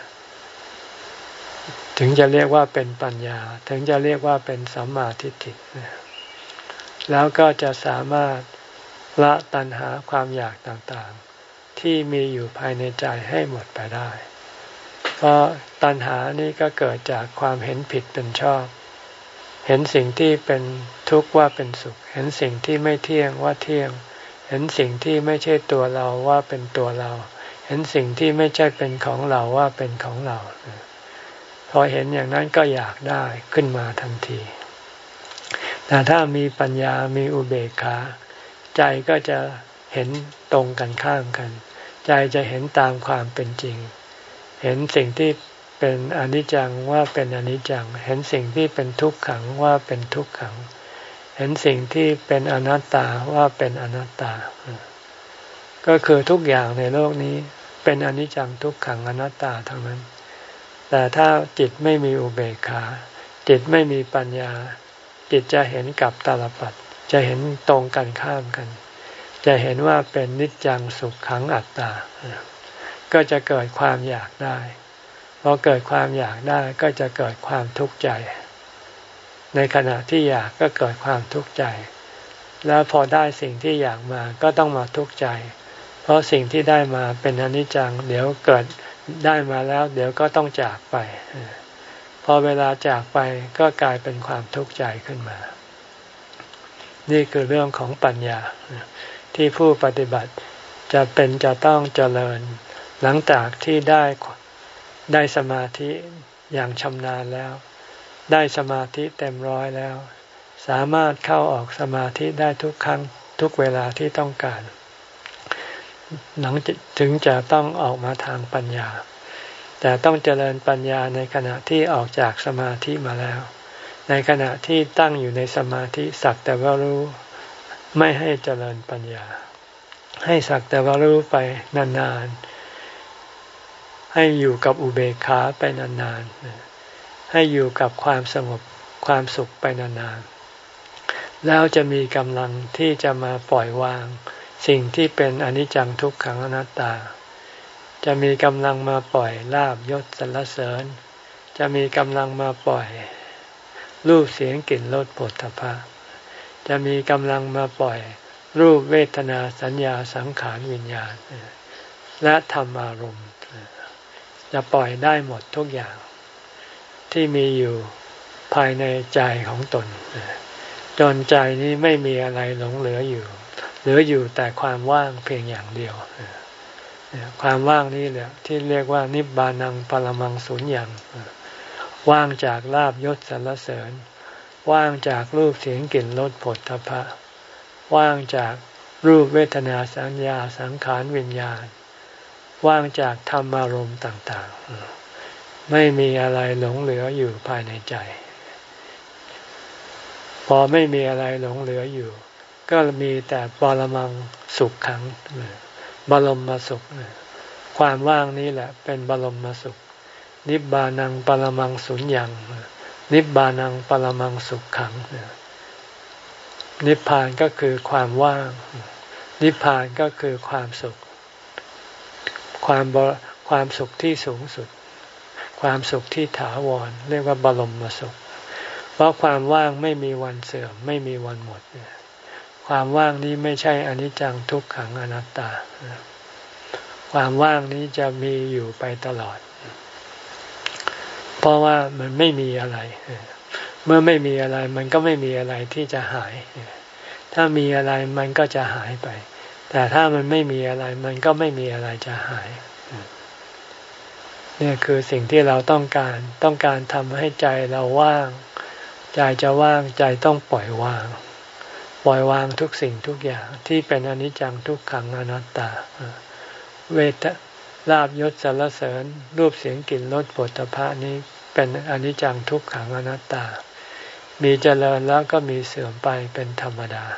ถึงจะเรียกว่าเป็นปัญญาถึงจะเรียกว่าเป็นสัมมาทิฏฐิแล้วก็จะสามารถละตัณหาความอยากต่างๆที่มีอยู่ภายในใจให้หมดไปได้เพราะตัณหานี้ก็เกิดจากความเห็นผิดเป็นชอบเห็นสิ่งที่เป็นทุกข์ว่าเป็นสุขเห็นสิ่งที่ไม่เที่ยงว่าเที่ยงเห็นสิ่งที่ไม่ใช่ตัวเราว่าเป็นตัวเราเห็นสิ่งที่ไม่ใช่เป็นของเราว่าเป็นของเราพอเห็นอย่างนั้นก็อยากได้ขึ้นมาทันทีแต่ถ้ามีปัญญามีอุเบกขาใจก็จะเห็นตรงกันข้ามกันใจจะเห็นตามความเป็นจริงเห็นสิ่งที่เป็นอนิจจังว่าเป็นอนิจจังเห็นสิ่งที่เป็นทุกขังว่าเป็นทุกขังเห็นสิ่งที่เป็นอนัตตาว่าเป็นอนัตตาก็คือทุกอย่างในโลกนี้เป็นอนิจจังทุกขังอนัตตาทั้งนั้นแต่ถ้าจิตไม่มีอุเบกขาจิตไม่มีปัญญาจิตจะเห็นกับตาลปัตรจะเห็นตรงกันข้ามกันจะเห็นว่าเป็นนิจจังสุขขังอัตตาก็จะเกิดความอยากได้พอเกิดความอยากได้ก็จะเกิดความทุกข์ใจในขณะที่อยากก็เกิดความทุกข์ใจแล้วพอได้สิ่งที่อยากมาก็ต้องมาทุกข์ใจเพราะสิ่งที่ได้มาเป็นอนิจจังเดี๋ยวเกิดได้มาแล้วเดี๋ยวก็ต้องจากไปพอเวลาจากไปก็กลายเป็นความทุกข์ใจขึ้นมานี่คือเรื่องของปัญญาที่ผู้ปฏิบัติจะเป็นจะต้องเจริญหลังจากที่ได้ได้สมาธิอย่างชำนาญแล้วได้สมาธิเต็มร้อยแล้วสามารถเข้าออกสมาธิได้ทุกครั้งทุกเวลาที่ต้องการหลังถึงจะต้องออกมาทางปัญญาแต่ต้องเจริญปัญญาในขณะที่ออกจากสมาธิมาแล้วในขณะที่ตั้งอยู่ในสมาธิสักแต่ว่ารู้ไม่ให้เจริญปัญญาให้สักแต่ว่ารู้ไปนานๆให้อยู่กับอุเบกขาไปนานๆให้อยู่กับความสงบความสุขไปนานๆแล้วจะมีกำลังที่จะมาปล่อยวางสิ่งที่เป็นอนิจจังทุกขังอนัตตาจะมีกำลังมาปล่อยลาภยศสรรเสริญจะมีกำลังมาปล่อยรูปเสียงกลิ่นรสโผฏฐัพพะจะมีกำลังมาปล่อยรูปเวทนาสัญญาสังขารวิญญาณและธรรมารมณ์จะปล่อยได้หมดทุกอย่างที่มีอยู่ภายในใจของตนจนใจนี้ไม่มีอะไรหลงเหลืออยู่เหลืออยู่แต่ความว่างเพียงอย่างเดียวความว่างนี้แหละที่เรียกว่านิบานังปรมังสุญญังว่างจากลาภยศสรรเสริญว่างจากรูปเสียงกลิ่นรสโผฏฐัพพะว่างจากรูปเวทนาสัญญาสังขารวิญญาณว่างจากธรรมารมณ์ต่างๆไม่มีอะไรหลงเหลืออยู่ภายในใจพอไม่มีอะไรหลงเหลืออยู่ก็มีแต่ปรมังสุขขังบรมสุขความว่างนี้แหละเป็นบรมสุขนิบานังปรมังสุญญังนิบานังปรมังสุขขังนิพพานก็คือความว่างนิพพานก็คือความสุขความบความสุขที่สูงสุดความสุขที่ถาวรเรียกว่าบรมสุขเพราะความว่างไม่มีวันเสื่อมไม่มีวันหมดความว่างนี้ไม่ใช่อนิจจังทุกขังอนัตตาความว่างนี้จะมีอยู่ไปตลอดเพราะว่ามันไม่มีอะไรเมื่อไม่มีอะไรมันก็ไม่มีอะไรที่จะหายถ้ามีอะไรมันก็จะหายไปแต่ถ้ามันไม่มีอะไรมันก็ไม่มีอะไรจะหายนี่คือสิ่งที่เราต้องการต้องการทำให้ใจเราว่างใจจะว่างใจต้องปล่อยวางปล่อยวางทุกสิ่งทุกอย่างที่เป็นอนิจจังทุกขังอนัตตาเวทลาภยศสรรเสริญรูปเสียงกลิ่นรสโผฏฐัพพะนี้เป็นอนิจจังทุกขังอนัตตามีเจริญแล้วก็มีเสื่อมไปเป็นธรรมดา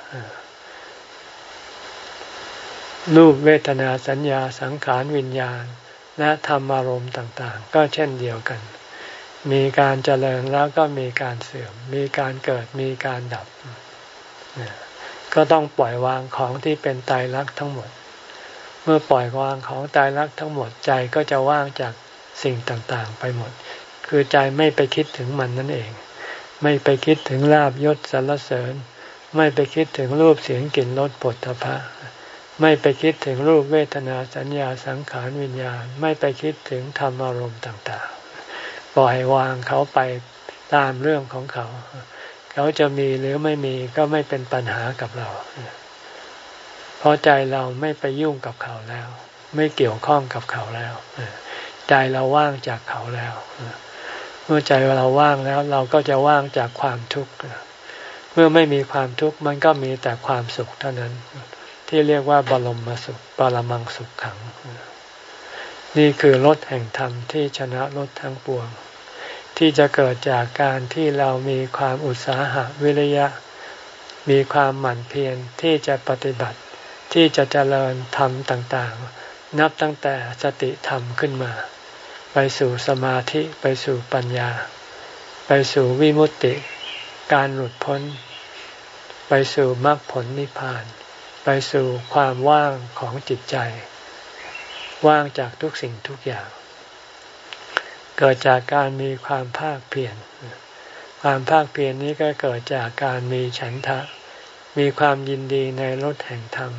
รูปเวทนาสัญญาสังขารวิญญาณและธรรมอารมณ์ต่างๆก็เช่นเดียวกันมีการเจริญแล้วก็มีการเสื่อมมีการเกิดมีการดับก็ต้องปล่อยวางของที่เป็นไตรลักษณ์ทั้งหมดเมื่อปล่อยวางของไตรลักษณ์ทั้งหมดใจก็จะว่างจากสิ่งต่างๆไปหมดคือใจไม่ไปคิดถึงมันนั่นเองไม่ไปคิดถึงลาภยศสรรเสริญไม่ไปคิดถึงรูปเสียงกลิ่นรสโผฏฐัพพะไม่ไปคิดถึงรูปเวทนาสัญญาสังขารวิญญาณไม่ไปคิดถึงธรรมอารมณ์ต่างๆปล่อยวางเขาไปตามเรื่องของเขาเขาจะมีหรือไม่มีก็ไม่เป็นปัญหากับเราเพราะใจเราไม่ไปยุ่งกับเขาแล้วไม่เกี่ยวข้องกับเขาแล้วใจเราว่างจากเขาแล้วเมื่อใจเราว่างแล้วเราก็จะว่างจากความทุกข์เมื่อไม่มีความทุกข์มันก็มีแต่ความสุขเท่านั้นที่เรียกว่าบรมสุขปรมังสุขขังนี่คือรสแห่งธรรมที่ชนะรสทั้งปวงที่จะเกิดจากการที่เรามีความอุตสาหะวิริยะมีความหมั่นเพียรที่จะปฏิบัติที่จะเจริญธรรมต่างๆนับตั้งแต่สติธรรมขึ้นมาไปสู่สมาธิไปสู่ปัญญาไปสู่วิมุตติการหลุดพ้นไปสู่มรรคผลนิพพานไปสู่ความว่างของจิตใจว่างจากทุกสิ่งทุกอย่างเกิดจากการมีความภาคเพียรความภาคเพียรนี้ก็เกิดจากการมีฉันทะมีความยินดีในรสแห่งธรรม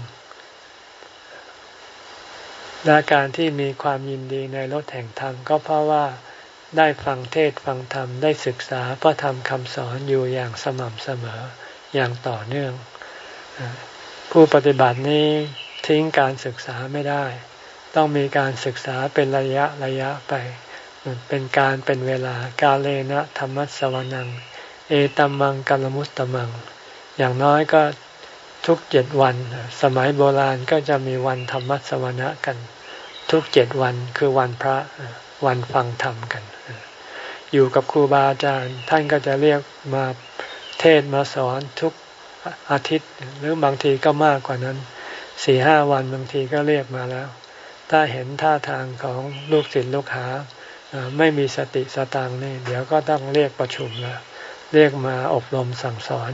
และการที่มีความยินดีในรสแห่งธรรมก็เพราะว่าได้ฟังเทศน์ฟังธรรมได้ศึกษาพระธรรมคำสอนอยู่อย่างสม่ำเสมออย่างต่อเนื่องผู้ปฏิบัตินี้ทิ้งการศึกษาไม่ได้ต้องมีการศึกษาเป็นระยะระยะไปเป็นการเป็นเวลากาเลนะธรรมัสสวนังเอตัมมังกัลมุตตมังอย่างน้อยก็ทุกเจ็ดวันสมัยโบราณก็จะมีวันธรรมัสสวนะกันทุกเจ็ดวันคือวันพระวันฟังธรรมกันอยู่กับครูบาอาจารย์ท่านก็จะเรียกมาเทศมาสอนทุกอาทิตย์หรือบางทีก็มากกว่านั้นสี่ห้าวันบางทีก็เรียกมาแล้วถ้าเห็นท่าทางของลูกศิษย์ลูกหาไม่มีสติสตังนี่เดี๋ยวก็ต้องเรียกประชุมแล้วเรียกมาอบรมสั่งสอน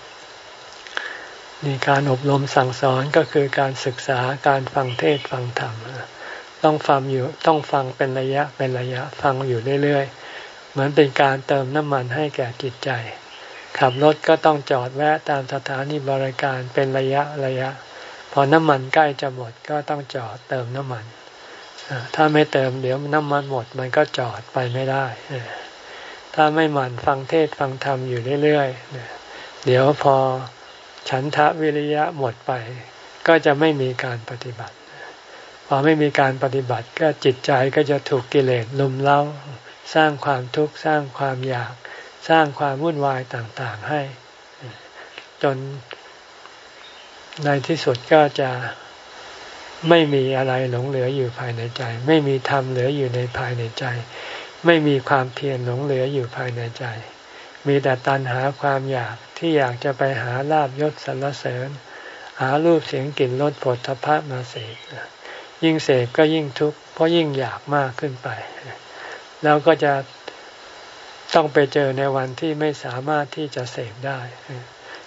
นี่การอบรมสั่งสอนก็คือการศึกษาการฟังเทศฟังธรรมต้องฟังอยู่ต้องฟังเป็นระยะเป็นระยะฟังอยู่เรื่อยๆเหมือนเป็นการเติมน้ำมันให้แก่จิตใจขับรถก็ต้องจอดแวะตามสถานีบริการเป็นระยะระยะพอน้ำมันใกล้จะหมดก็ต้องจอดเติมน้ำมันถ้าไม่เติมเดี๋ยวน้ำมันหมดมันก็จอดไปไม่ได้ถ้าไม่หมั่นฟังเทศฟังธรรมอยู่เรื่อยๆเดี๋ยวพอฉันทะวิริยะหมดไปก็จะไม่มีการปฏิบัติพอไม่มีการปฏิบัติก็จิตใจก็จะถูกกิเลสลุมเร้าสร้างความทุกข์สร้างความอยากสร้างความวุ่นวายต่างๆให้จนในที่สุดก็จะไม่มีอะไรหลงเหลืออยู่ภายในใจไม่มีธรรมเหลืออยู่ในภายในใจไม่มีความเพียรหลงเหลืออยู่ภายในใจมีแต่ตัณหาความอยากที่อยากจะไปหาลาภยศสรรเสริญหารูปเสียงกลิ่นรสโผฏฐัพพะมาเสพยิ่งเสพก็ยิ่งทุกข์เพราะยิ่งอยากมากขึ้นไปแล้วก็จะต้องไปเจอในวันที่ไม่สามารถที่จะเสพได้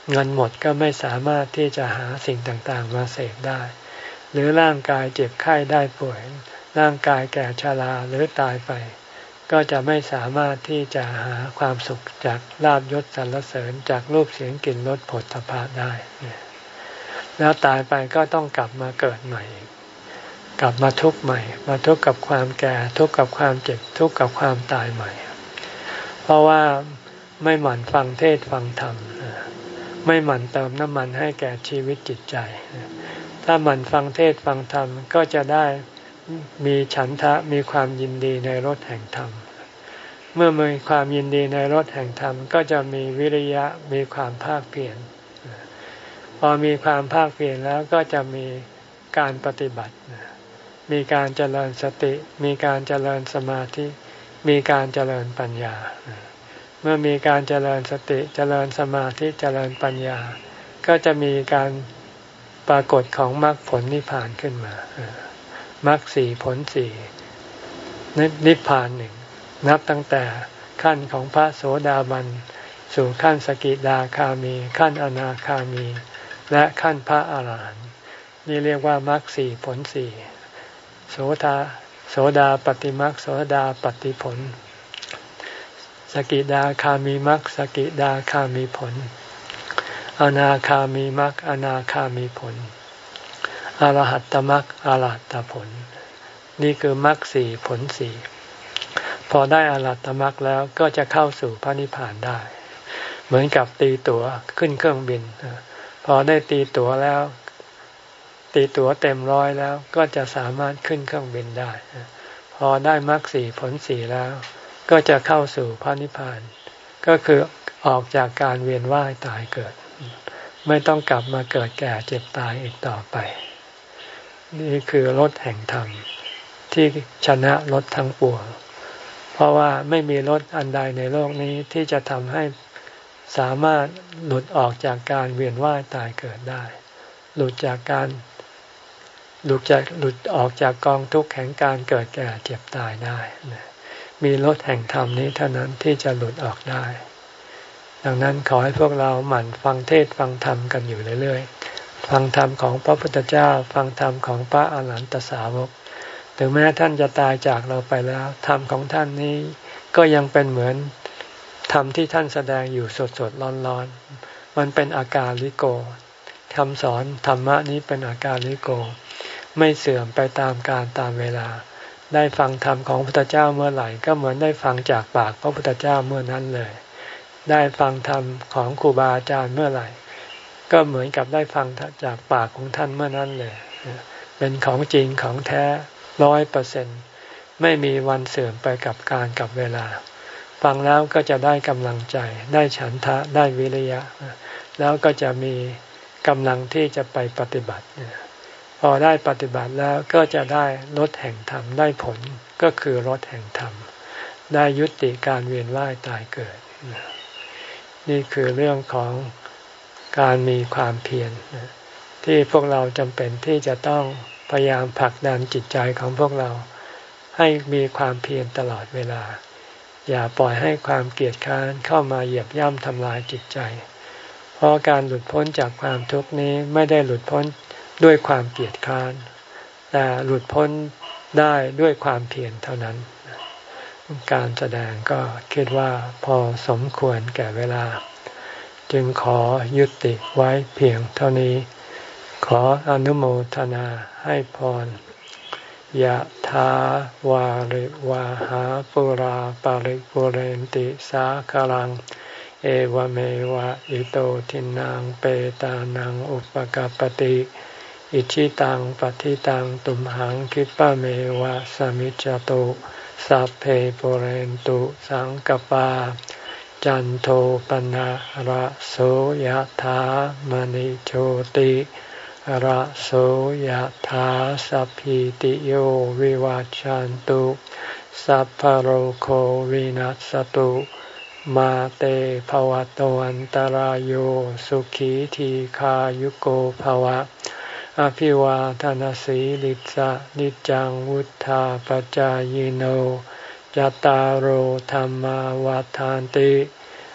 เงินหมดก็ไม่สามารถที่จะหาสิ่งต่างๆมาเสพได้หรือร่างกายเจ็บไข้ได้ป่วยร่างกายแก่ชราหรือตายไปก็จะไม่สามารถที่จะหาความสุขจากลาภยศสรรเสริญจากรูปเสียงกลิ่นรสผลตภะได้แล้วตายไปก็ต้องกลับมาเกิดใหม่กลับมาทุกข์ใหม่มาทุกข์กับความแก่ทุกข์กับความเจ็บทุกข์กับความตายใหม่เพราะว่าไม่หมั่นฟังเทศฟังธรรมไม่หมั่นเติมน้ำมันให้แก่ชีวิตจิตใจถ้าหมั่นฟังเทศฟังธรรมก็จะได้มีฉันทะมีความยินดีในรสแห่งธรรมเมื่อมีความยินดีในรสแห่งธรรมก็จะมีวิริยะมีความภาคเพียรพอมีความภาคเพียรแล้วก็จะมีการปฏิบัติมีการเจริญสติมีการเจริญสมาธิมีการเจริญปัญญาเมื่อมีการเจริญสติเจริญสมาธิเจริญปัญญาก็จะมีการปรากฏของมรรคผลนิพพานขึ้นมามรรคสี่ผลสี่นิพพานหนึ่งนับตั้งแต่ขั้นของพระโสดาบันสู่ขั้นสกิทาคามีขั้นอนาคามีและขั้นพระอาหารหันต์นี่เรียกว่ามรรคสี่ผลสี่โสดาโสดาปฏิมรรคโสดาปฏิผลสกิทาคามีมรรคสกิทาคามีผลอนาคามีมรรคอนาคามีผลอรหัตตมรรคอรหัตตผลนี่คือมรรคสี่ผลสี่พอได้อรหัตตมรรคแล้วก็จะเข้าสู่พระนิพพานได้เหมือนกับตีตั๋วขึ้นเครื่องบินพอได้ตีตั๋วแล้วตีตั๋วเต็มร้อยแล้วก็จะสามารถขึ้นเครื่องบินได้พอได้มรรคสี่ผลสี่แล้วก็จะเข้าสู่พระนิพพานก็คือออกจากการเวียนว่ายตายเกิดไม่ต้องกลับมาเกิดแก่เจ็บตายอีกต่อไปนี่คือรสแห่งธรรมที่ชนะรสทั้งปวงเพราะว่าไม่มีรสอันใดในโลกนี้ที่จะทำให้สามารถหลุดออกจากการเวียนว่ายตายเกิดได้หลุดจากการหลุดจากหลุดออกจากกองทุกข์แห่งการเกิดแก่เจ็บตายได้มีรสแห่งธรรมนี้เท่านั้นที่จะหลุดออกได้ดังนั้นขอให้พวกเราหมั่นฟังเทศฟังธรรมกันอยู่เรื่อยๆฟังธรรมของพระพุทธเจ้าฟังธรรมของพระอรหันตสาวกถึงแม้ท่านจะตายจากเราไปแล้วธรรมของท่านนี้ก็ยังเป็นเหมือนธรรมที่ท่านแสดงอยู่สดๆร้อนๆมันเป็นอาการลิโกคำสอนธรรมะนี้เป็นอาการลิโกไม่เสื่อมไปตามกาลตามเวลาได้ฟังธรรมของพระพุทธเจ้าเมื่อไหร่ก็เหมือนได้ฟังจากปากพระพุทธเจ้าเมื่อนั้นเลยได้ฟังธรรมของครูบาอาจารย์เมื่อไหร่ก็เหมือนกับได้ฟังจากปากของท่านเมื่อนั้นเลยเป็นของจริงของแท้ร้อยเปอร์เซ็นต์ไม่มีวันเสื่อมไปกับการกับเวลาฟังแล้วก็จะได้กำลังใจได้ฉันทะได้วิริยะแล้วก็จะมีกำลังที่จะไปปฏิบัติพอได้ปฏิบัติแล้วก็จะได้รสแห่งธรรมได้ผลก็คือรสแห่งธรรมได้ยุติการเวียนว่ายตายเกิดนี่คือเรื่องของการมีความเพียรที่พวกเราจำเป็นที่จะต้องพยายามผลักดันจิตใจของพวกเราให้มีความเพียรตลอดเวลาอย่าปล่อยให้ความเกลียดค้านเข้ามาเหยียบย่ำทำลายจิตใจเพราะการหลุดพ้นจากความทุกข์นี้ไม่ได้หลุดพ้นด้วยความเกลียดค้านแต่หลุดพ้นได้ด้วยความเพียรเท่านั้นการแสดงก็คิดว่าพอสมควรแก่เวลาจึงขอยุติไว้เพียงเท่านี้ขออนุโมทนาให้พรยะถาวาริวาหาปุราปาริปุเรนติสาคลังเอวเมวะอิโตทินังเปตานังอุปกัปปติอิชิตังปฏิตังตุมหังคิปะเมวะสมิจจตุสัพเพปุเรนตุสังกปาจันโทปนะระโสยถามณิโชติระโสยถาสัพพิติโยวิวัจจันตุสัพพโรโควินัสตุมาเตภวัตวันตารโยสุขีทีขายุโกภวะอภิวาทนาสีลิสะนิจังวุธาปจายโนจตารโหธรรมวาทานติ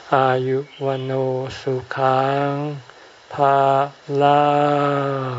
อายุวันโอสุขังภาลัง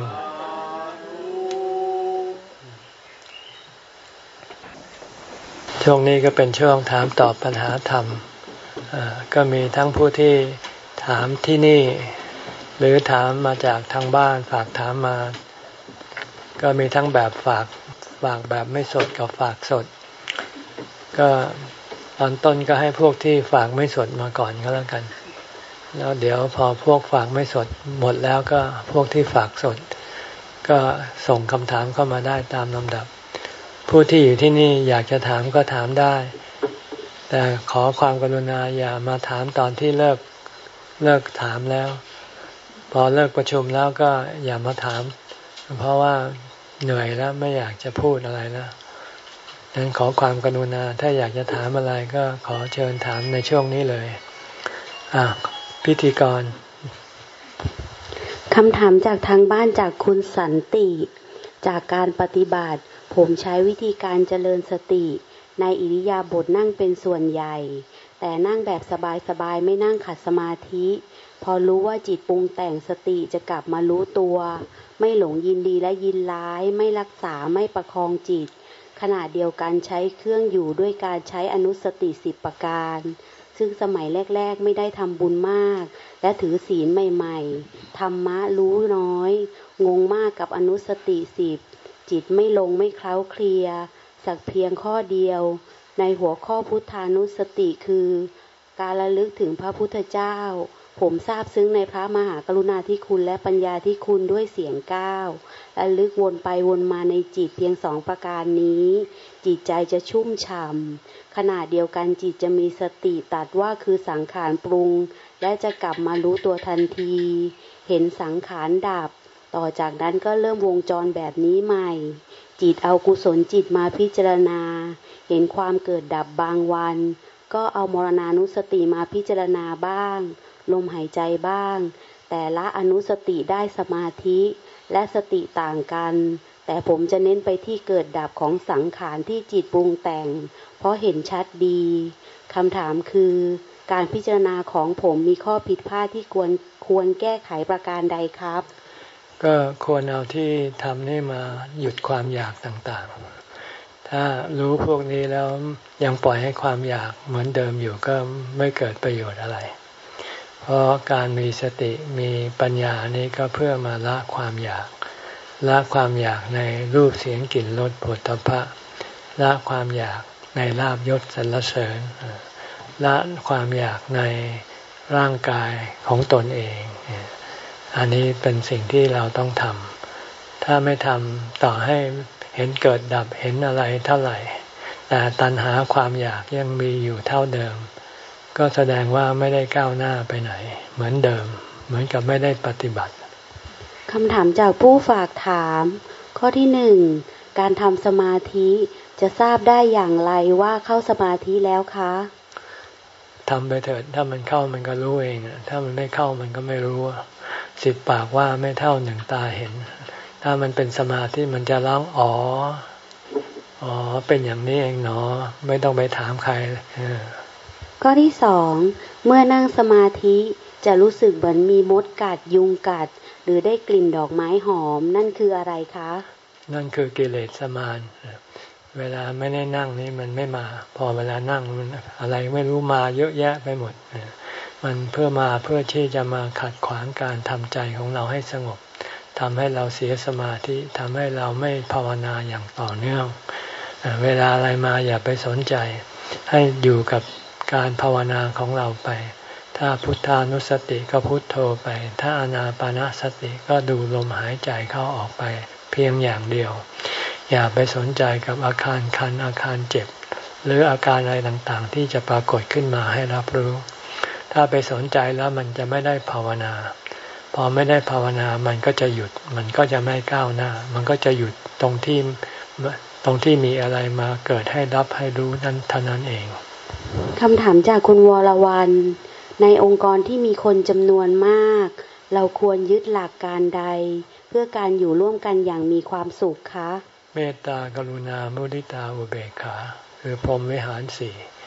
ช่วงนี้ก็เป็นช่วงถามตอบปัญหาธรรมก็มีทั้งผู้ที่ถามที่นี่หรือถามมาจากทางบ้านฝากถามมาก็มีทั้งแบบฝากฝากแบบไม่สดกับฝากสดก็ตอนต้นก็ให้พวกที่ฝากไม่สดมาก่อนก็แล้วกันแล้วเดี๋ยวพอพวกฝากไม่สดหมดแล้วก็พวกที่ฝากสดก็ส่งคำถามเข้ามาได้ตามลำดับผู้ที่อยู่ที่นี่อยากจะถามก็ถามได้แต่ขอความกรุณาอย่ามาถามตอนที่เลิกเลิกถามแล้วพอเลิกประชุมแล้วก็อย่ามาถามเพราะว่าเหนื่อยแล้วไม่อยากจะพูดอะไรแล้วดังนั้นขอความกรุณาถ้าอยากจะถามอะไรก็ขอเชิญถามในช่วงนี้เลยอ่ะพิธีกรคำถามจากทางบ้านจากคุณสันติจากการปฏิบัติผมใช้วิธีการเจริญสติในอิริยาบถนั่งเป็นส่วนใหญ่แต่นั่งแบบสบายๆไม่นั่งขัดสมาธิพอรู้ว่าจิตปรุงแต่งสติจะกลับมารู้ตัวไม่หลงยินดีและยินร้ายไม่รักษาไม่ประคองจิตขณะเดียวกันใช้เครื่องอยู่ด้วยการใช้อนุสติสิบประการซึ่งสมัยแรกๆไม่ได้ทำบุญมากและถือศีลใหม่ๆธรรมะรู้น้อยงงมากกับอนุสติสิบจิตไม่ลงไม่เคล้าเคลียสักเพียงข้อเดียวในหัวข้อพุทธานุสติคือการระลึกถึงพระพุทธเจ้าผมซาบซึ้งในพระมหากรุณาธิคุณและปัญญาธิคุณด้วยเสียงก้าวระลึกวนไปวนมาในจิตเพียงสองประการนี้จิตใจจะชุ่มฉ่ำขณะเดียวกันจิตจะมีสติตัดว่าคือสังขารปรุงและจะกลับมารู้ตัวทันทีเห็นสังขารดับต่อจากนั้นก็เริ่มวงจรแบบนี้ใหม่จิตเอากุศลจิตมาพิจารณาเห็นความเกิดดับบางวันก็เอามรณานุสติมาพิจารณาบ้างลมหายใจบ้างแต่ละอนุสติได้สมาธิและสติต่างกันแต่ผมจะเน้นไปที่เกิดดับของสังขารที่จิตปรุงแต่งเพราะเห็นชัดดีคำถามคือการพิจารณาของผมมีข้อผิดพลาดที่ควรควรแก้ไขประการใดครับก็ควรเอาที่ทำนี่มาหยุดความอยากต่างๆถ้ารู้พวกนี้แล้วยังปล่อยให้ความอยากเหมือนเดิมอยู่ก็ไม่เกิดประโยชน์อะไรเพราะการมีสติมีปัญญานี้ก็เพื่อมาละความอยากละความอยากในรูปเสียงกลิ่นรสโผฏฐัพพะละความอยากในลาภยศสรรเสริญละความอยากในร่างกายของตนเองอันนี้เป็นสิ่งที่เราต้องทำถ้าไม่ทำต่อให้เห็นเกิดดับเห็นอะไรเท่าไหร่แต่ตัณหาความอยากยังมีอยู่เท่าเดิมก็แสดงว่าไม่ได้ก้าวหน้าไปไหนเหมือนเดิมเหมือนกับไม่ได้ปฏิบัติคำถามจากผู้ฝากถามข้อที่หนึ่งการทำสมาธิจะทราบได้อย่างไรว่าเข้าสมาธิแล้วคะทำไปเถิดถ้ามันเข้ามันก็รู้เองถ้ามันไม่เข้ามันก็ไม่รู้สิบปากว่าไม่เท่าหนึ่งตาเห็นถ้ามันเป็นสมาธิมันจะร้องอ๋ออ๋อเป็นอย่างนี้เองเนาะไม่ต้องไปถามใครข้อที่สองเมื่อนั่งสมาธิจะรู้สึกเหมือนมีมดกัดยุงกัดหรือได้กลิ่นดอกไม้หอมนั่นคืออะไรคะนั่นคือกิเลสมารเวลาไม่ได้นั่งนี่มันไม่มาพอเวลานั่งมันอะไรไม่รู้มาเยอะแยะไปหมดมันเพื่อมาเพื่อที่จะมาขัดขวางการทำใจของเราให้สงบทำให้เราเสียสมาธิทำให้เราไม่ภาวนาอย่างต่อเนื่องเวลาอะไรมาอย่าไปสนใจให้อยู่กับการภาวนาของเราไปถ้าพุทธานุสติก็พุทโธไปถ้าอานาปานสติก็ดูลมหายใจเข้าออกไปเพียงอย่างเดียวอย่าไปสนใจกับอาการคันอาการเจ็บหรืออาการอะไรต่างๆที่จะปรากฏขึ้นมาให้รับรู้ถ้าไปสนใจแล้วมันจะไม่ได้ภาวนาพอไม่ได้ภาวนามันก็จะหยุดมันก็จะไม่ก้าวหน้ามันก็จะหยุดตรงที่ตรงที่มีอะไรมาเกิดให้รับให้รู้นั้นเท่านั้นเองคำถามจากคุณวรวรรณในองค์กรที่มีคนจำนวนมากเราควรยึดหลักการใดเพื่อการอยู่ร่วมกันอย่างมีความสุขคะเมตตากรุณามุทิตาอุเบกขาคือพรหมวิหารสี่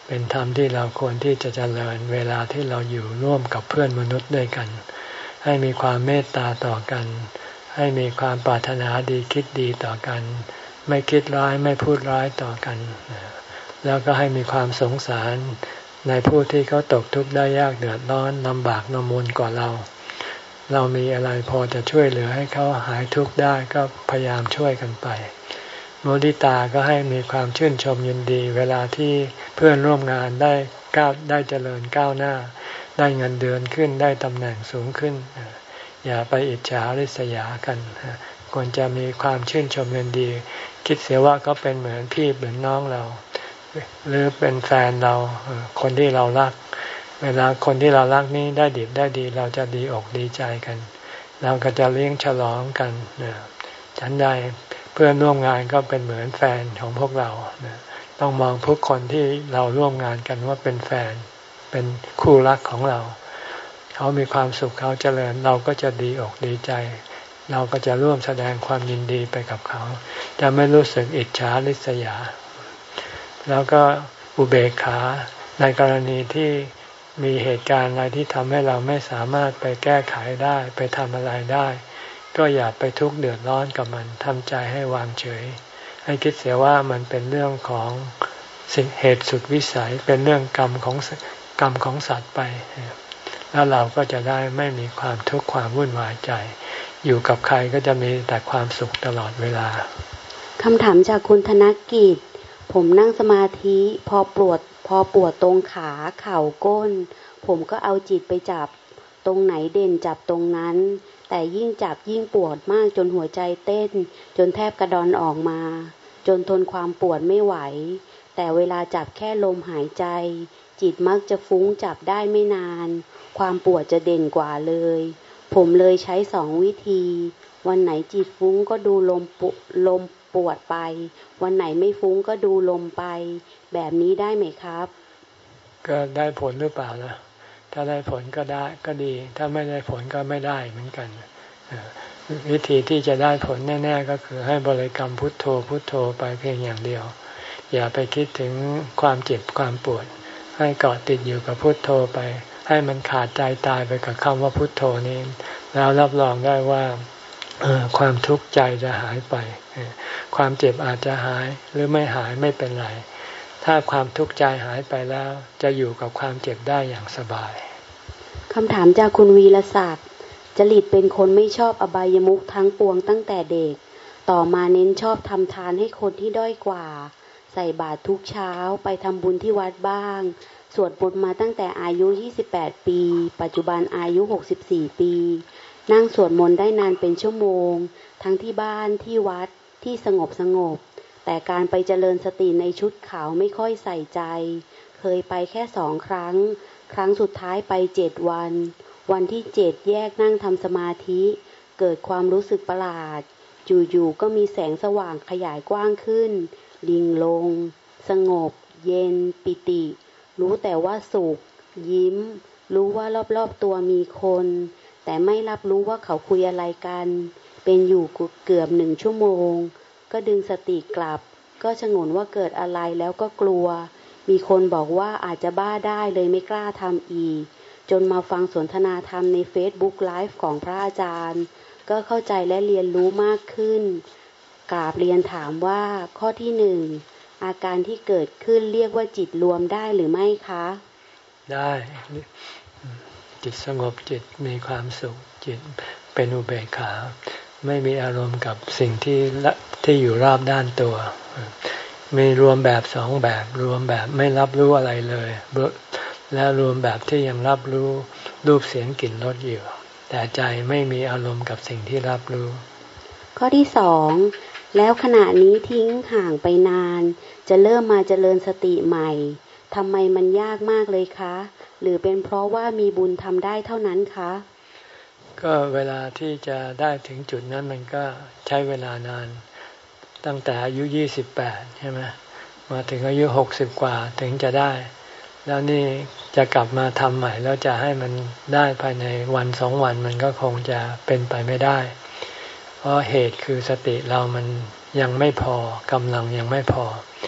เป็นธรรมที่เราควรที่จะเจริญเวลาที่เราอยู่ร่วมกับเพื่อนมนุษย์ด้วยกันให้มีความเมตตาต่อกันให้มีความปรารถนาดีคิดดีต่อกันไม่คิดร้ายไม่พูดร้ายต่อกันแล้วก็ให้มีความสงสารในผู้ที่เขาตกทุกข์ได้ยากเดือดร้อนลำบากลำบนกว่าเราเรามีอะไรพอจะช่วยเหลือให้เขาหายทุกข์ได้ก็พยายามช่วยกันไปมุทิตาก็ให้มีความชื่นชมยินดีเวลาที่เพื่อนร่วมงานได้ก้าวได้เจริญก้าวหน้าได้เงินเดือนขึ้นได้ตำแหน่งสูงขึ้นอย่าไปอิจฉาริษยากันควรจะมีความชื่นชมยินดีคิดเสียว่าก็เป็นเหมือนพี่เหมือนน้องเราหรือเป็นแฟนเราคนที่เรารักเวลาคนที่เรารักนี้ได้ดีได้ดีเราจะดีอกดีใจกันเราก็จะเลี้ยงฉลองกันฉันได้เพื่อนร่วมงานก็เป็นเหมือนแฟนของพวกเราต้องมองทุกคนที่เราร่วมงานกันว่าเป็นแฟนเป็นคู่รักของเราเขามีความสุขเขาเจริญเราก็จะดีอกดีใจเราก็จะร่วมแสดงความยินดีไปกับเขาจะไม่รู้สึกอิจฉาริษยาแล้วก็อุเบกขาในกรณีที่มีเหตุการณ์อะไรที่ทำให้เราไม่สามารถไปแก้ไขได้ไปทำอะไรได้ก็อย่าไปทุกข์เดือดร้อนกับมันทำใจให้วางเฉยให้คิดเสียว่ามันเป็นเรื่องของสิ่งเหตุสุดวิสัยเป็นเรื่องกรรมของกรรมของสัตว์ไปแล้วเราก็จะได้ไม่มีความทุกข์ความวุ่นวายใจอยู่กับใครก็จะมีแต่ความสุขตลอดเวลาคำถามจากคุณธนกิจผมนั่งสมาธิพอปวดพอปวดตรงขาเข่าก้นผมก็เอาจิตไปจับตรงไหนเด่นจับตรงนั้นแต่ยิ่งจับยิ่งปวดมากจนหัวใจเต้นจนแทบกระดอนออกมาจนทนความปวดไม่ไหวแต่เวลาจับแค่ลมหายใจจิตมักจะฟุ้งจับได้ไม่นานความปวดจะเด่นกว่าเลยผมเลยใช้สองวิธีวันไหนจิตฟุ้งก็ดูลมปุลมปวดไปวันไหนไม่ฟุ้งก็ดูลมไปแบบนี้ได้ไหมครับก็ได้ผลหรือเปล่านะถ้าได้ผลก็ได้ก็ดีถ้าไม่ได้ผลก็ไม่ได้เหมือนกันวิธีที่จะได้ผลแน่ๆก็คือให้บริกรรมพุทโธพุทโธไปเพียงอย่างเดียวอย่าไปคิดถึงความเจ็บความปวดให้เกาะติดอยู่กับพุทโธไปให้มันขาดใจตายไปกับคำว่าพุทโธนี้แล้วรับรองได้ว่าความทุกข์ใจจะหายไปความเจ็บอาจจะหายหรือไม่หายไม่เป็นไรถ้าความทุกข์ใจหายไปแล้วจะอยู่กับความเจ็บได้อย่างสบายคำถามจากคุณวีรศักดิ์จริตเป็นคนไม่ชอบอบายมุขทั้งปวงตั้งแต่เด็กต่อมาเน้นชอบทำทานให้คนที่ด้อยกว่าใส่บาตรทุกเช้าไปทำบุญที่วัดบ้างสวดบทมาตั้งแต่อายุยี่สิบแปดปีปัจจุบันอายุหกสิบสี่ปีนั่งสวดมนต์ได้นานเป็นชั่วโมงทั้งที่บ้านที่วัดที่สงบสงบแต่การไปเจริญสติในชุดขาวไม่ค่อยใส่ใจเคยไปแค่สองครั้งครั้งสุดท้ายไปเจ็ดวันวันที่เจ็ดแยกนั่งทำสมาธิเกิดความรู้สึกประหลาดจู่ๆก็มีแสงสว่างขยายกว้างขึ้นดิ่งลงสงบเย็นปิติรู้แต่ว่าสุขยิ้มรู้ว่ารอบๆตัวมีคนแต่ไม่รับรู้ว่าเขาคุยอะไรกันเป็นอยู่เกือบหนึ่งชั่วโมงก็ดึงสติกลับก็ชงนว่าเกิดอะไรแล้วก็กลัวมีคนบอกว่าอาจจะบ้าได้เลยไม่กล้าทำอีกจนมาฟังสนทนาธรรมใน Facebook Live ของพระอาจารย์ก็เข้าใจและเรียนรู้มากขึ้นกราบเรียนถามว่าข้อที่หนึ่งอาการที่เกิดขึ้นเรียกว่าจิตรวมได้หรือไม่คะได้จิตสงบจิตมีความสุขจิตเป็นอุเบกขาไม่มีอารมณ์กับสิ่งที่ที่อยู่รอบด้านตัวมีรวมแบบสองแบบรวมแบบไม่รับรู้อะไรเลยและรวมแบบที่ยังรับรู้รูปเสียงกลิ่นรสอยู่แต่ใจไม่มีอารมณ์กับสิ่งที่รับรู้ข้อที่สองแล้วขณะนี้ทิ้งห่างไปนานจะเริ่มมาเจริญสติใหม่ทำไมมันยากมากเลยคะหรือเป็นเพราะว่ามีบุญทำได้เท่านั้นคะก็เวลาที่จะได้ถึงจุดนั้นมันก็ใช้เวลานานตั้งแต่อายุยี่สิบแปดใช่ไหมมาถึงอายุหกสิบกว่าถึงจะได้แล้วนี่จะกลับมาทำใหม่แล้วจะให้มันได้ภายในวันสองวันมันก็คงจะเป็นไปไม่ได้เพราะเหตุคือสติเรามันยังไม่พอกำลังยังไม่พอ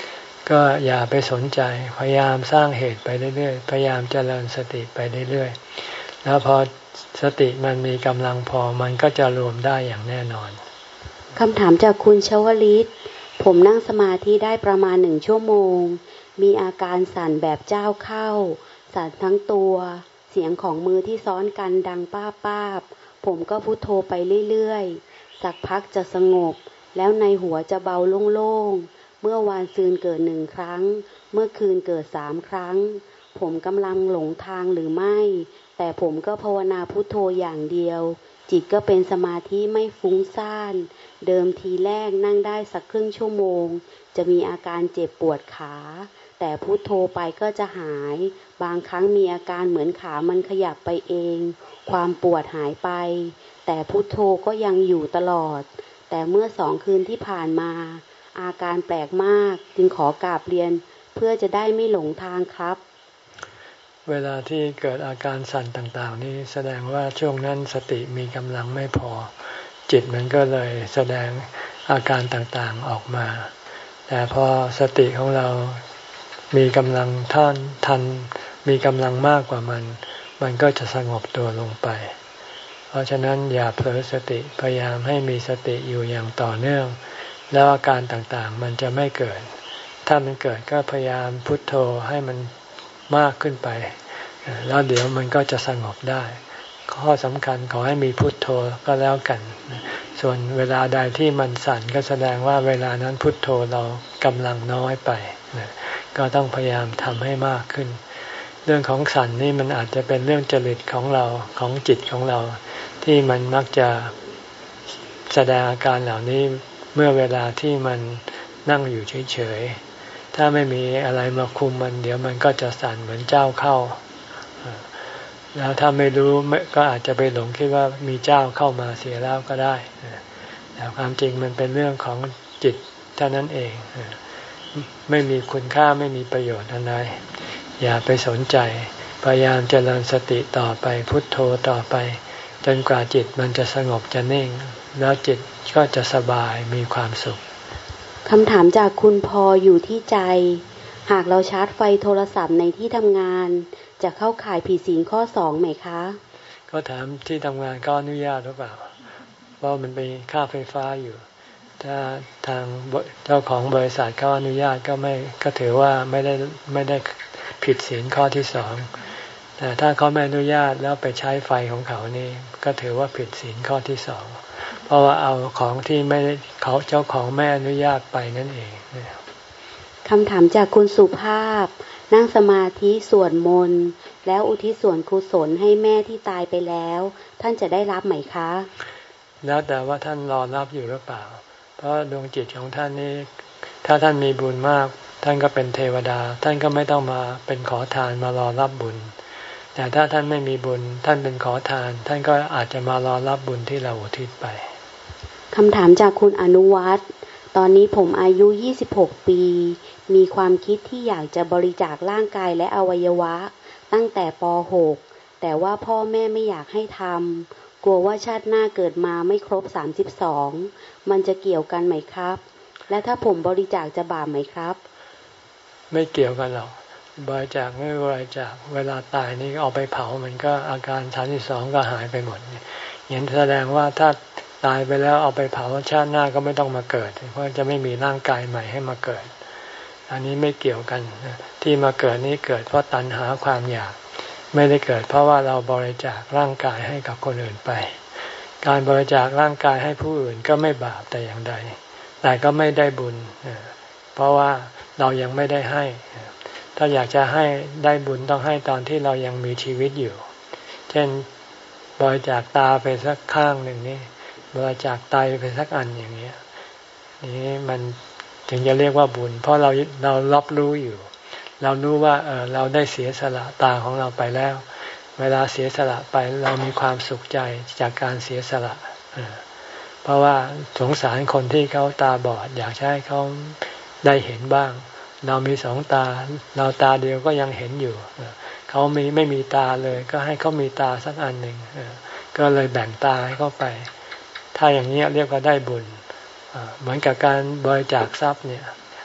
ก็อย่าไปสนใจพยายามสร้างเหตุไปเรื่อยๆพยายามเจริญสติไปเรื่อยๆแล้วพอสติมันมีกำลังพอมันก็จะรวมได้อย่างแน่นอนคำถามจากคุณชวลิตผมนั่งสมาธิได้ประมาณหนึ่งชั่วโมงมีอาการสั่นแบบเจ้าเข้าสั่นทั้งตัวเสียงของมือที่ซ้อนกันดังป้าป้าบผมก็พุทโธไปเรื่อยๆสักพักจะสงบแล้วในหัวจะเบาโล่งๆเมื่อวานซืนเกิดหนึ่งครั้งเมื่อคืนเกิดสามครั้งผมกำลังหลงทางหรือไม่แต่ผมก็ภาวนาพุทโธอย่างเดียวจิตก็เป็นสมาธิไม่ฟุ้งซ่านเดิมทีแรกนั่งได้สักครึ่งชั่วโมงจะมีอาการเจ็บปวดขาแต่พุทโธไปก็จะหายบางครั้งมีอาการเหมือนขามันขยับไปเองความปวดหายไปแต่พุทโธก็ยังอยู่ตลอดแต่เมื่อสองคืนที่ผ่านมาอาการแปลกมากจึงขอกราบเรียนเพื่อจะได้ไม่หลงทางครับเวลาที่เกิดอาการสั่นต่างๆนี่แสดงว่าช่วงนั้นสติมีกำลังไม่พอจิตมันก็เลยแสดงอาการต่างๆออกมาแต่พอสติของเรามีกำลังท่านทันมีกำลังมากกว่ามันมันก็จะสงบตัวลงไปเพราะฉะนั้นอย่าเผลอสติพยายามให้มีสติอยู่อย่างต่อเนื่องแล้วอาการต่างๆมันจะไม่เกิดถ้ามันเกิดก็พยายามพุทโธให้มันมากขึ้นไปแล้วเดี๋ยวมันก็จะสงบได้ข้อสำคัญขอให้มีพุทโธก็แล้วกันส่วนเวลาใดที่มันสั่นก็แสดงว่าเวลานั้นพุทโธเรากำลังน้อยไปก็ต้องพยายามทำให้มากขึ้นเรื่องของสั่นนี่มันอาจจะเป็นเรื่องจริตของเราของจิตของเราที่มันมักจะแสดงอาการเหล่านี้เมื่อเวลาที่มันนั่งอยู่เฉยๆถ้าไม่มีอะไรมาคุมมันเดี๋ยวมันก็จะสั่นเหมือนเจ้าเข้าแล้วถ้าไม่รู้ก็อาจจะไปหลงคิดว่ามีเจ้าเข้ามาเสียแล้วก็ได้แต่ความจริงมันเป็นเรื่องของจิตเท่านั้นเองไม่มีคุณค่าไม่มีประโยชน์อะไรอย่าไปสนใจพยายามเจริญสติต่อไปพุทโธต่อไปจนกว่าจิตมันจะสงบจะนิ่งแล้วจิตก็จะสบายมีความสุขคำถามจากคุณพออยู่ที่ใจหากเราชาร์จไฟโทรศัพท์ในที่ทำงานจะเข้าข่ายผิดศีลข้อสองไหมคะก็ถามที่ทำงานก็อนุญาตหรือเปล่าเพราะมันเป็นค่าไฟฟ้าอยู่ถ้าทางเจ้าของบริษัทเขาอนุญาตก็ไม่ก็ถือว่าไม่ได้ไม่ได้ผิดศีลข้อที่สองแต่ถ้าเขาไม่อนุญาตแล้วไปใช้ไฟของเขานี่ก็ถือว่าผิดศีลข้อที่สองเพราะว่าเอาของที่ไม่เขาเจ้าของไม่อนุญาตไปนั่นเองคำถามจากคุณสุภาพนั่งสมาธิสวดมนต์แล้วอุทิศส่วนกุศลให้แม่ที่ตายไปแล้วท่านจะได้รับไหมคะแล้วแต่ว่าท่านรอรับอยู่หรือเปล่าเพราะดวงจิตของท่านนี้ถ้าท่านมีบุญมากท่านก็เป็นเทวดาท่านก็ไม่ต้องมาเป็นขอทานมารอรับบุญแต่ถ้าท่านไม่มีบุญท่านเป็นขอทานท่านก็อาจจะมารอรับบุญที่เราอุทิศไปคำถามจากคุณอนุวัฒน์ตอนนี้ผมอายุยี่สิบหกปีมีความคิดที่อยากจะบริจาคร่างกายและอวัยวะตั้งแต่ป หกแต่ว่าพ่อแม่ไม่อยากให้ทำกลัวว่าชาติหน้าเกิดมาไม่ครบสามสิบสองมันจะเกี่ยวกันไหมครับและถ้าผมบริจาคจะบาปไหมครับไม่เกี่ยวกันหรอกบริจาคไม่บริจาคเวลาตายนี่เอาไปเผามันก็อาการสามสิบสองก็หายไปหมดอย่างแสดงว่าถ้าตายไปแล้วเอาไปเผาชาติหน้าก็ไม่ต้องมาเกิดเพราะจะไม่มีร่างกายใหม่ให้มาเกิดอันนี้ไม่เกี่ยวกันที่มาเกิดนี้เกิดเพราะตัณหาความอยากไม่ได้เกิดเพราะว่าเราบริจาคร่างกายให้กับคนอื่นไปการบริจาคร่างกายให้ผู้อื่นก็ไม่บาปแต่อย่างใดแต่ก็ไม่ได้บุญเพราะว่าเรายังไม่ได้ให้ถ้าอยากจะให้ได้บุญต้องให้ตอนที่เรายังมีชีวิตอยู่เช่นบริจาคตาไปสักข้างหนึ่งนี่บริจาคไตไปสักอันอย่างนี้นี่มันถึงจะเรียกว่าบุญเพราะเราเรารับรู้อยู่เรารู้ว่าเออเราได้เสียสละตาของเราไปแล้วเวลาเสียสละไปเรามีความสุขใจจากการเสียสละเพราะว่าสงสารคนที่เขาตาบอดอยากให้เขาได้เห็นบ้างเรามีสองตาเราตาเดียวก็ยังเห็นอยู่เขามีไม่มีตาเลยก็ให้เขามีตาสักอันหนึ่งก็เลยแบ่งตาให้เขาไปถ้าอย่างนี้เรียกว่าได้บุญเหมือนกับการบริจาคทรัพย์เนี่ย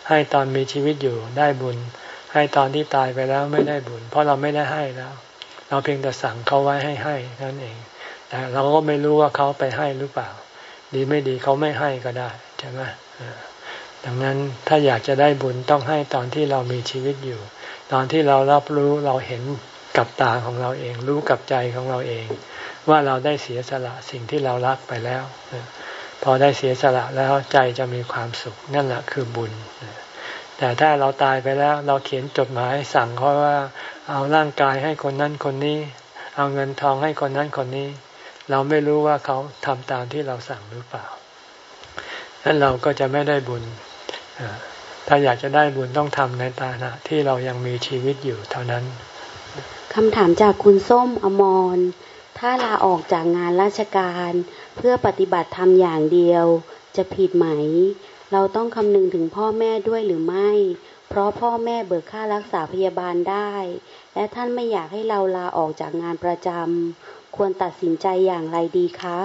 ให้ตอนมีชีวิตอยู่ได้บุญให้ตอนที่ตายไปแล้วไม่ได้บุญเพราะเราไม่ได้ให้แล้วเราเพียงแต่สั่งเขาไว้ให้ให้นั่นเองแต่เราก็ไม่รู้ว่าเขาไปให้หรือเปล่าดีไม่ดีเขาไม่ให้ก็ได้ใช่ไหมดังนั้นถ้าอยากจะได้บุญต้องให้ตอนที่เรามีชีวิตอยู่ตอนที่เรารับรู้เราเห็นกับตาของเราเองรู้กับใจของเราเองว่าเราได้เสียสละสิ่งที่เรารักไปแล้วพอได้เสียสละแล้วใจจะมีความสุขนั่นแหละคือบุญแต่ถ้าเราตายไปแล้วเราเขียนจดหมายสั่งเขาว่าเอาร่างกายให้คนนั้นคนนี้เอาเงินทองให้คนนั้นคนนี้เราไม่รู้ว่าเขาทำตามที่เราสั่งหรือเปล่านั้นเราก็จะไม่ได้บุญถ้าอยากจะได้บุญต้องทำในฐานะที่เรายังมีชีวิตอยู่เท่านั้นคำถามจากคุณส้มอมรถ้าลาออกจากงานราชการเพื่อปฏิบัติธรรมอย่างเดียวจะผิดไหมเราต้องคำนึงถึงพ่อแม่ด้วยหรือไม่เพราะพ่อแม่เบิกค่ารักษาพยาบาลได้และท่านไม่อยากให้เราลาออกจากงานประจำควรตัดสินใจอย่างไรดีคะ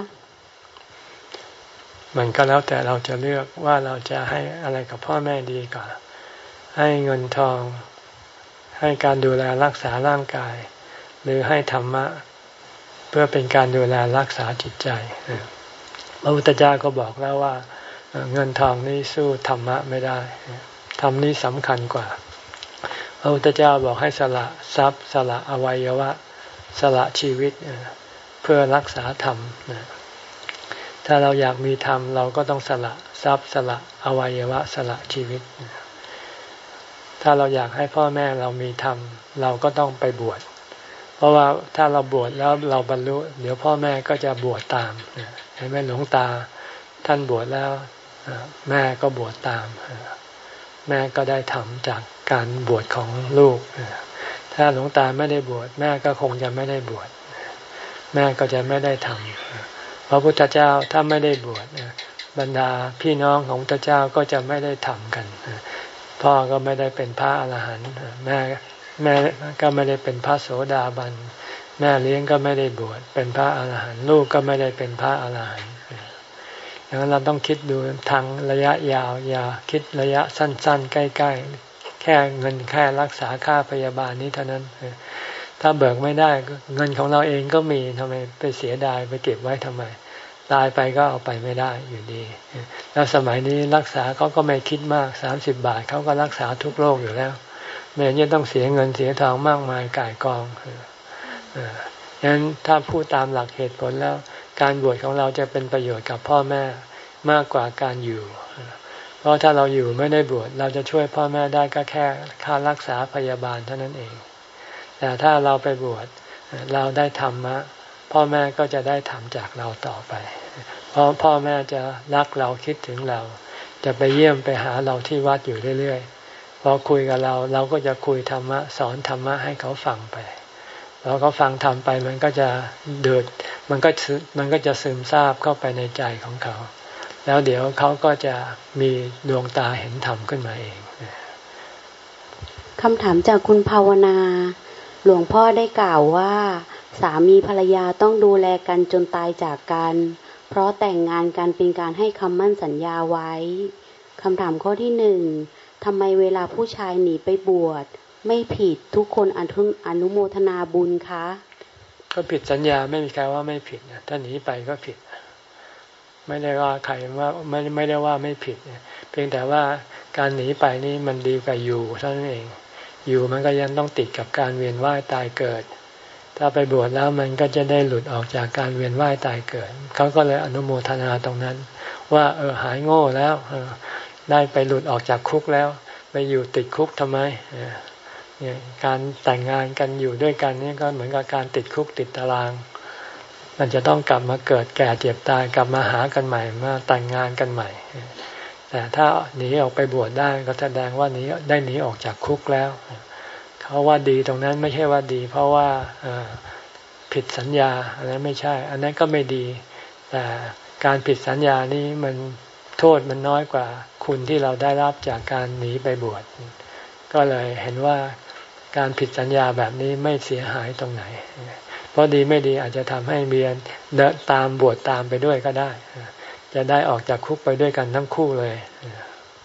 มันก็แล้วแต่เราจะเลือกว่าเราจะให้อะไรกับพ่อแม่ดีกว่าให้เงินทองให้การดูแลรักษาร่างกายหรือให้ธรรมะเพื่อเป็นการดูแลรักษาจิตใจพระพุทธเจ้าก็บอกแล้วว่าเงินทองนี่สู้ธรรมะไม่ได้ธรรมนี่สำคัญกว่าพระพุทธเจ้าบอกให้สละทรัพย์สละอวัยวะสละชีวิตเพื่อรักษาธรรมถ้าเราอยากมีธรรมเราก็ต้องสละทรัพย์สละอวัยวะสละชีวิตถ้าเราอยากให้พ่อแม่เรามีธรรมเราก็ต้องไปบวชเพราะว่าถ้าเราบวชแล้วเราบรรลุเดี๋ยวพ่อแม่ก็จะบวชตามเห็นไหมหลวงตาท่านบวชแล้วแม่ก็บวชตามแม่ก็ได้ธรรมจากการบวชของลูกถ้าหลวงตาไม่ได้บวชแม่ก็คงจะไม่ได้บวชแม่ก็จะไม่ได้ธรรมพระพุทธเจ้าถ้าไม่ได้บวชบรรดาพี่น้องของพระพุทธเจ้าก็จะไม่ได้ธรรมกันพ่อก็ไม่ได้เป็นพระอรหันต์แม่แม่ก็ไม่ได้เป็นพระโสดาบันแม่เลี้ยงก็ไม่ได้บวชเป็นพระอรหันต์ลูกก็ไม่ได้เป็นพระอรหันต์ดังนั้นเราต้องคิดดูทางระยะยาวอย่าคิดระยะสั้นๆใกล้ๆแค่เงินแค่รักษาค่าพยาบาลนี้เท่านั้นถ้าเบิกไม่ได้เงินของเราเองก็มีทำไมไปเสียดายไปเก็บไว้ทำไมตายไปก็เอาไปไม่ได้อยู่ดีแล้วสมัยนี้รักษาเขาก็ไม่คิดมากสามสิบบาทเขาก็รักษาทุกโรคอยู่แล้วไม่เห็นจะต้องเสียเงินเสียทองมากมายก่ายกองฉะนั้นถ้าพูดตามหลักเหตุผลแล้วการบวชของเราจะเป็นประโยชน์กับพ่อแม่มากกว่าการอยู่เพราะถ้าเราอยู่ไม่ได้บวชเราจะช่วยพ่อแม่ได้ก็แค่ค่ารักษาพยาบาลเท่านั้นเองแต่ถ้าเราไปบวชเราได้ธรรมะพ่อแม่ก็จะได้ธรรมจากเราต่อไปเพราะพ่อแม่จะรักเราคิดถึงเราจะไปเยี่ยมไปหาเราที่วัดอยู่เรื่อยๆพอคุยกับเราเราก็จะคุยธรรมะสอนธรรมะให้เขาฟังไปแล้วเขาฟังธรรมไปมันก็จะเดือดมันก็มันก็จะซึมซาบเข้าไปในใจของเขาแล้วเดี๋ยวเขาก็จะมีดวงตาเห็นธรรมขึ้นมาเองคำถามจากคุณภาวนาหลวงพ่อได้กล่าวว่าสามีภรรยาต้องดูแลกันจนตายจากกันเพราะแต่งงานกันเป็นการให้คำมั่นสัญญาไว้คำถามข้อที่หนึ่งทำไมเวลาผู้ชายหนีไปบวชไม่ผิดทุกคนอนุโมทนาบุญคะก็ผิดสัญญาไม่มีใครว่าไม่ผิดนะถ้าหนีไปก็ผิดไม่ได้ว่าใครว่าไม่ไม่ได้ว่าไม่ผิดเพียงแต่ว่าการหนีไปนี่มันดีกว่าอยู่เท่านั้นเองอยู่มันก็ยังต้องติดกับการเวียนว่ายตายเกิดถ้าไปบวชแล้วมันก็จะได้หลุดออกจากการเวียนว่ายตายเกิดเขาก็เลยอนุโมทนาตรงนั้นว่าเออหายโง่แล้วได้ไปหลุดออกจากคุกแล้วไปอยู่ติดคุกทำไมเนี่ยการแต่งงานกันอยู่ด้วยกันนี่ก็เหมือนกับการติดคุกติดตารางมันจะต้องกลับมาเกิดแก่เจ็บตายกลับมาหากันใหม่มาแต่งงานกันใหม่แต่ถ้าหนีออกไปบวชได้ก็แสดงว่าหนีได้หนีออกจากคุกแล้วเขาว่าดีตรงนั้นไม่ใช่ว่าดีเพราะว่าผิดสัญญาอันนั้นไม่ใช่อันนั้นก็ไม่ดีแต่การผิดสัญญานี้มันโทษมันน้อยกว่าคุณที่เราได้รับจากการหนีไปบวชก็เลยเห็นว่าการผิดสัญญาแบบนี้ไม่เสียหายตรงไหนเพราะดีไม่ดีอาจจะทำให้เมียเดินตามบวชตามไปด้วยก็ได้จะได้ออกจากคุกไปด้วยกันทั้งคู่เลย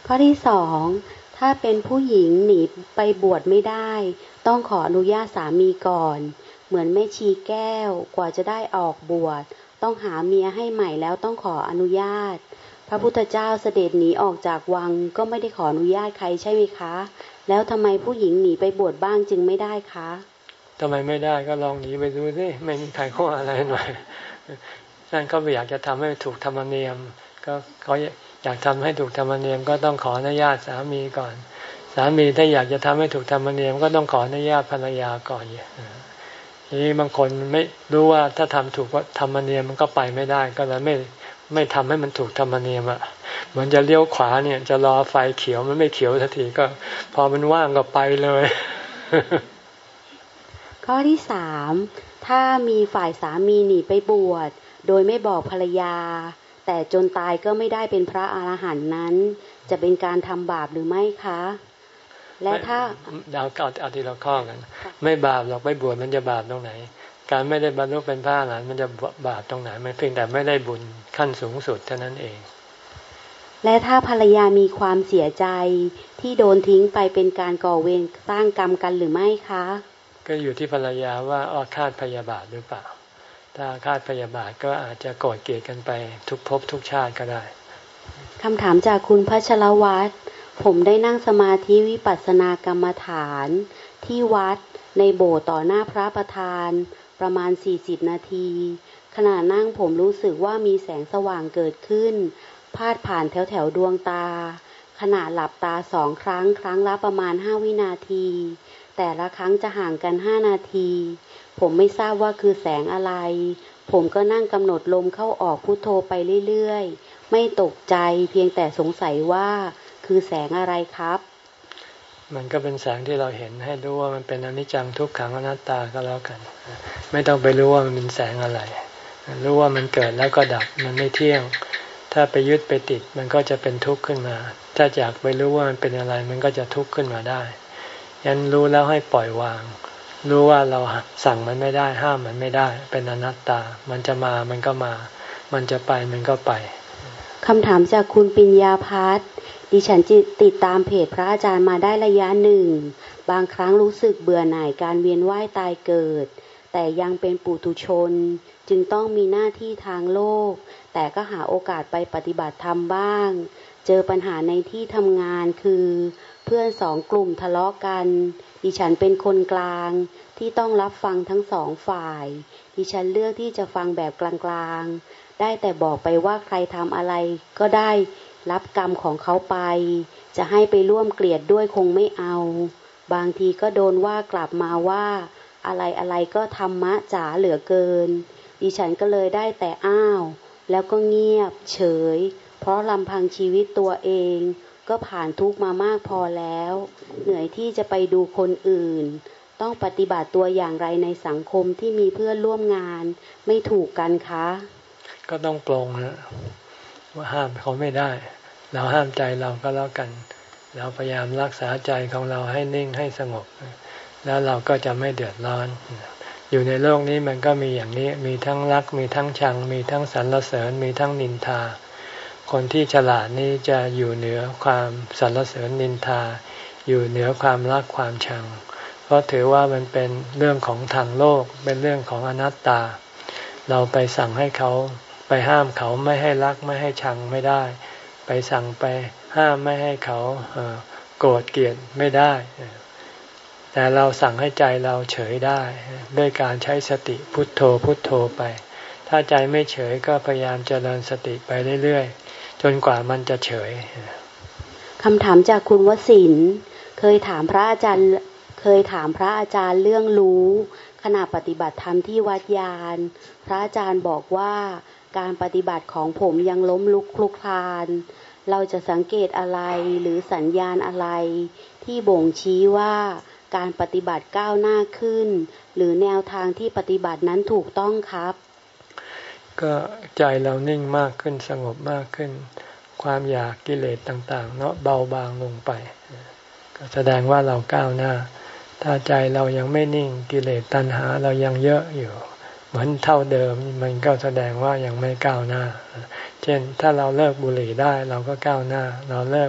ข้อที่สองถ้าเป็นผู้หญิงหนีไปบวชไม่ได้ต้องขออนุญาตสามีก่อนเหมือนแม่ชีแก้วกว่าจะได้ออกบวชต้องหาเมียให้ใหม่แล้วต้องขออนุญาตพระพุทธเจ้าเสด็จหนีออกจากวังก็ไม่ได้ขออนุญาตใครใช่ไหมคะแล้วทำไมผู้หญิงหนีไปบวชบ้างจึงไม่ได้คะทำไมไม่ได้ก็ลองหนีไปดูสิไม่มีใครข้ออะไรหน่อยนั่นเขาอยากจะทำให้ถูกธรรมเนียมก็เขาอยากทำให้ถูกธรรมเนียมก็ต้องขออนุญาตสามีก่อนสามีถ้าอยากจะทำให้ถูกธรรมเนียมก็ต้องขออนุญาตภรรยาก่อนทีนี้บางคนไม่รู้ว่าถ้าทำถูกธรรมเนียมมันก็ไปไม่ได้ก็เลยไม่ไม่ทำให้มันถูกธรรมเนียมอ่ะเหมือนจะเลี้ยวขวาเนี่ยจะรอไฟเขียวมันไม่เขียวสักทีก็พอมันว่างก็ไปเลยข้อที่สามถ้ามีฝ่ายสามีหนีไปบวชโดยไม่บอกภรรยาแต่จนตายก็ไม่ได้เป็นพระอรหันต์นั้นจะเป็นการทำบาปหรือไม่คะและถ้าดาวเก่าเอาทีละข้อกันไม่บาปหรอกไปบวชมันจะบาปตรงไหนการไม่ได้บรรลุเป็นพระอรหันต์มันจะบาปตรงไหนมันเพียงแต่ไม่ได้บุญขั้นสูงสุดเท่านั้นเองและถ้าภรรยามีความเสียใจที่โดนทิ้งไปเป็นการก่อเวรสร้างกรรมกันหรือไม่คะก็อยู่ที่ภรรยาว่าอาฆาตพยาบาทหรือเปล่าถ้าอาฆาตพยาบาทก็อาจจะโกรธเกลียดกันไปทุกภพทุกชาติก็ได้คำถามจากคุณพัชรวัฒน์ผมได้นั่งสมาธิวิปัสสนากรรมฐานที่วัดในโบสถ์ต่อหน้าพระประธานประมาณสี่สิบนาทีขณะนั่งผมรู้สึกว่ามีแสงสว่างเกิดขึ้นพาดผ่านแถวแถวดวงตาขณะหลับตาสองครั้งครั้งละประมาณห้าวินาทีแต่ละครั้งจะห่างกันห้านาทีผมไม่ทราบว่าคือแสงอะไรผมก็นั่งกำหนดลมเข้าออกพุทโธไปเรื่อยๆไม่ตกใจเพียงแต่สงสัยว่าคือแสงอะไรครับมันก็เป็นแสงที่เราเห็นให้รู้ว่ามันเป็นอนิจจังทุกขังอนัตตาก็แล้วกันไม่ต้องไปรู้ว่ามันเป็นแสงอะไรรู้ว่ามันเกิดแล้วก็ดับมันไม่เที่ยงถ้าไปยึดไปติดมันก็จะเป็นทุกข์ขึ้นมาถ้าอยากไปรู้ว่ามันเป็นอะไรมันก็จะทุกข์ขึ้นมาได้ยันรู้แล้วให้ปล่อยวางรู้ว่าเราสั่งมันไม่ได้ห้ามมันไม่ได้เป็นอนัตตามันจะมามันก็มามันจะไปมันก็ไปคำถามจากคุณปิญญาภัทรดิฉันติดตามเพจพระอาจารย์มาได้ระยะหนึ่งบางครั้งรู้สึกเบื่อหน่ายการเวียนว่ายตายเกิดแต่ยังเป็นปุถุชนจึงต้องมีหน้าที่ทางโลกแต่ก็หาโอกาสไปปฏิบัติธรรมบ้างเจอปัญหาในที่ทำงานคือเพื่อนสองกลุ่มทะเลาะกันดิฉันเป็นคนกลางที่ต้องรับฟังทั้งสองฝ่ายดิฉันเลือกที่จะฟังแบบกลางๆได้แต่บอกไปว่าใครทำอะไรก็ได้รับกรรมของเขาไปจะให้ไปร่วมเกลียดด้วยคงไม่เอาบางทีก็โดนว่ากลับมาว่าอะไรอะไรก็ธรรมะจ๋าเหลือเกินดิฉันก็เลยได้แต่อ้าวแล้วก็เงียบเฉยเพราะลำพังชีวิตตัวเองก็ผ่านทุกข์มามากพอแล้วเหนื่อยที่จะไปดูคนอื่นต้องปฏิบัติตัวอย่างไรในสังคมที่มีเพื่อนร่วมงานไม่ถูกกันคะก็ต้องปลงนะว่าห้ามเขาไม่ได้เราห้ามใจเราก็แล้วกันเราพยายามรักษาใจของเราให้นิ่งให้สงบแล้วเราก็จะไม่เดือดร้อนอยู่ในโลกนี้มันก็มีอย่างนี้มีทั้งรักมีทั้งชังมีทั้งสรรเสริญมีทั้งนินทาคนที่ฉลาดนี้จะอยู่เหนือความสรรเสริญนินทาอยู่เหนือความรักความชังเพราะถือว่ามันเป็นเรื่องของทางโลกเป็นเรื่องของอนัตตาเราไปสั่งให้เขาไปห้ามเขาไม่ให้รักไม่ให้ชังไม่ได้ไปสั่งไปห้ามไม่ให้เขาโกรธเกลียดไม่ได้แต่เราสั่งให้ใจเราเฉยได้ด้วยการใช้สติพุทโธพุทโธไปถ้าใจไม่เฉยก็พยายามเจริญสติไปเรื่อยๆจนกว่ามันจะเฉยคำถามจากคุณวสินทร์เคยถามพระอาจารย์เคยถามพระอาจารย์เรื่องรู้ขณะปฏิบัติธรรมที่วัดยานพระอาจารย์บอกว่าการปฏิบัติของผมยังล้มลุกคลุกคลานเราจะสังเกตอะไรหรือสัญญาณอะไรที่บ่งชี้ว่าการปฏิบัติก้าวหน้าขึ้นหรือแนวทางที่ปฏิบัตินั้นถูกต้องครับก็ใจเรานิ่งมากขึ้นสงบมากขึ้นความอยากกิเลสต่างๆเนาะเบาบางลงไปก็แสดงว่าเราก้าวหน้าถ้าใจเรายังไม่นิ่งกิเลสตัณหาเรายังเยอะอยู่เหมือนเท่าเดิมมันก็แสดงว่ายังไม่ก้าวหน้าเช่นถ้าเราเลิกบุหรี่ได้เราก็ก้าวหน้าเราเลิก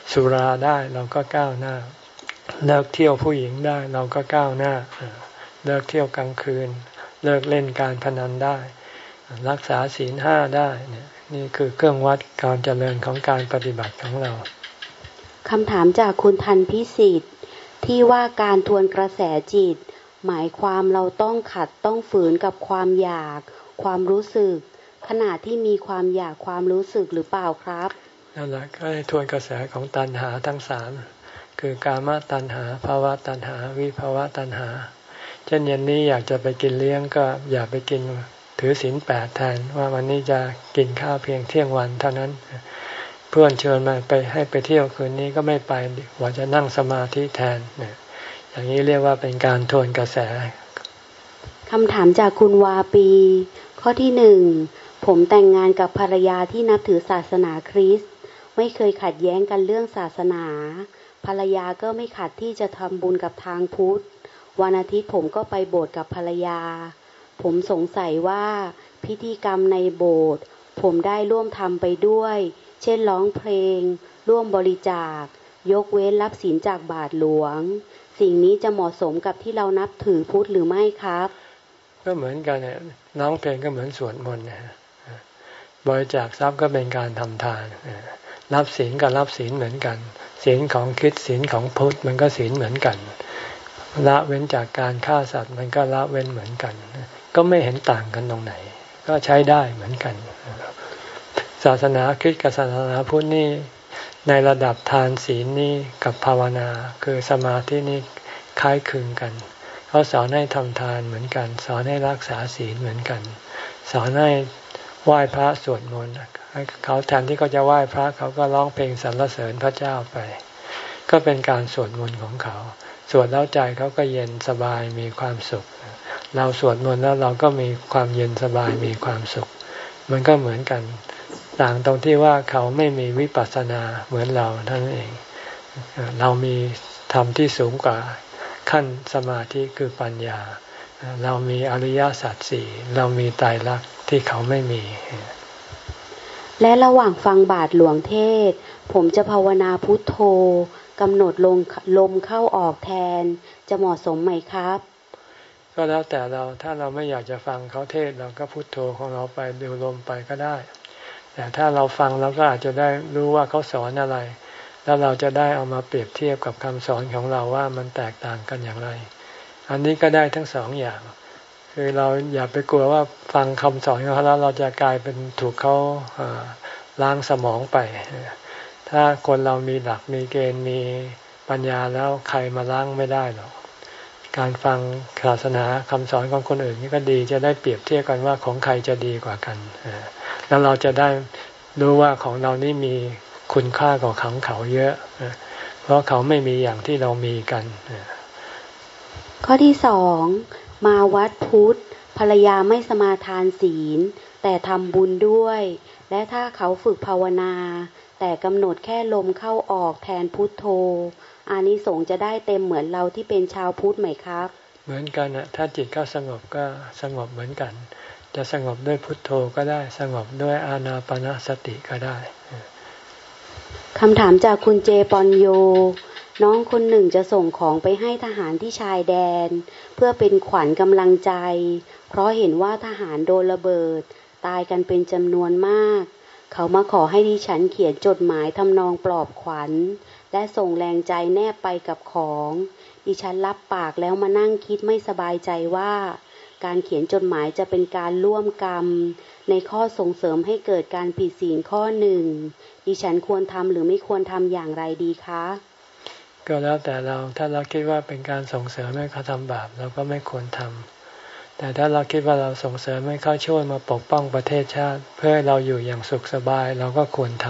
สุราได้เราก็ก้าวหน้าเลิกเที่ยวผู้หญิงได้เราก็ก้าวหน้าเลิกเที่ยวกลางคืนเลิกเล่นการพนันได้รักษาศีลห้าได้เนี่ยนี่คือเครื่องวัดการเจริญของการปฏิบัติของเราคำถามจากคุณทันพิสิทธิ์ที่ว่าการทวนกระแสจิตหมายความเราต้องขัดต้องฝืนกับความอยากความรู้สึกขณะที่มีความอยากความรู้สึกหรือเปล่าครับนั่นแหละก็ให้ทวนกระแสของตัณหาทั้งสามคือกามตัณหาภาวะตัณหาวิภาวะตัณหาเช่นเย็นนี้อยากจะไปกินเลี้ยงก็อย่าไปกินถือศีลแปดแทนว่าวันนี้จะกินข้าวเพียงเที่ยงวันเท่านั้นเพื่อนเชิญมาไปให้ไปเที่ยวคืนนี้ก็ไม่ไปว่าจะนั่งสมาธิแทนเนี่ยอย่างนี้เรียกว่าเป็นการทวนกระแสคำถามจากคุณวาปีข้อที่หนึ่งผมแต่งงานกับภรรยาที่นับถือศาสนาคริสต์ไม่เคยขัดแย้งกันเรื่องศาสนาภรรยาก็ไม่ขัดที่จะทำบุญกับทางพุทธวันอาทิตย์ผมก็ไปโบสถ์กับภรรยาผมสงสัยว่าพิธีกรรมในโบสถ์ผมได้ร่วมทำไปด้วยเช่นร้องเพลงร่วมบริจาคยกเว้นรับศีลจากบาทหลวงสิ่งนี้จะเหมาะสมกับที่เรานับถือพุทธหรือไม่ครับก็เหมือนกันเนี่ยร้องเพลงก็เหมือนสวดมนต์นะบริจาคทรัพย์ก็เป็นการทำทานรับศีลกับรับศีลเหมือนกันศีลของคริสต์ศีลของพุทธมันก็ศีลเหมือนกันละเว้นจากการฆ่าสัตว์มันก็ละเว้นเหมือนกันก็ไม่เห็นต่างกันตรงไหนก็ใช้ได้เหมือนกันศาสนาคริสต์กับศาสนาพุทธนี่ในระดับทานศีลนี่กับภาวนาคือสมาธินี่คล้ายคลึงกันเขาสอนให้ทำทานเหมือนกันสอนให้รักษาศีลเหมือนกันสอนให้ไหว้พระสวดมนต์เขาแทนที่เขาจะไหว้พระเขาก็ร้องเพลงสรรเสริญพระเจ้าไปก็เป็นการสวดมนต์ของเขาสวดแล้วใจเขาก็เย็นสบายมีความสุขเราสวดมนต์แล้วเราก็มีความเย็นสบายมีความสุขมันก็เหมือนกันต่างตรงที่ว่าเขาไม่มีวิปัสสนาเหมือนเราเท่านั้นเองเรามีธรรมที่สูงกว่าขั้นสมาธิคือปัญญาเรามีอริยสัจสี่เรามีไตรลักษณ์ที่เขาไม่มีและระหว่างฟังบาทหลวงเทศผมจะภาวนาพุทโธกำหนดลมลมเข้าออกแทนจะเหมาะสมไหมครับก็แล้วแต่เราถ้าเราไม่อยากจะฟังเขาเทศเราก็พุทโธของเราไปดูลมไปก็ได้แต่ถ้าเราฟังเราก็อาจจะได้รู้ว่าเขาสอนอะไรแล้วเราจะได้เอามาเปรียบเทียบกับคำสอนของเราว่ามันแตกต่างกันอย่างไรอันนี้ก็ได้ทั้งสองอย่างคือเราอย่าไปกลัวว่าฟังคำสอนของเขาแล้วเราจะกลายเป็นถูกเขาล้างสมองไปถ้าคนเรามีหลักมีเกณฑ์มีปัญญาแล้วใครมาล้างไม่ได้หรอกการฟังศาสนาคำสอนของคนอื่นนี่ก็ดีจะได้เปรียบเทียบกันว่าของใครจะดีกว่ากันแล้วเราจะได้รู้ว่าของเรานี่มีคุณค่ากว่าของเขาเยอะเพราะเขาไม่มีอย่างที่เรามีกันข้อที่สองมาวัดพุทธภรรยาไม่สมาทานศีลแต่ทำบุญด้วยและถ้าเขาฝึกภาวนาแต่กำหนดแค่ลมเข้าออกแทนพุทโธอานิสงส์จะได้เต็มเหมือนเราที่เป็นชาวพุทธไหมครับเหมือนกันนะถ้าจิตเขาสงบก็สงบเหมือนกันจะสงบด้วยพุทโธก็ได้สงบด้วยอานาปานสติก็ได้คำถามจากคุณเจปอนโยน้องคนหนึ่งจะส่งของไปให้ทหารที่ชายแดนเพื่อเป็นขวัญกำลังใจเพราะเห็นว่าทหารโดนระเบิดตายกันเป็นจำนวนมากเขามาขอให้ดิฉันเขียนจดหมายทำนองปลอบขวัญและส่งแรงใจแนบไปกับของดิฉันรับปากแล้วมานั่งคิดไม่สบายใจว่าการเขียนจดหมายจะเป็นการร่วมกรรมในข้อส่งเสริมให้เกิดการผิดศีลข้อหนึ่งดิฉันควรทำหรือไม่ควรทำอย่างไรดีคะก็แล้วแต่เราถ้าเราคิดว่าเป็นการส่งเสริมให้เขาทำบาปเราก็ไม่ควรทำแต่ถ้าเราคิดว่าเราส่งเสริมให้เขาช่วยมาปกป้องประเทศชาติเพื่อให้เราอยู่อย่างสุขสบายเราก็ควรท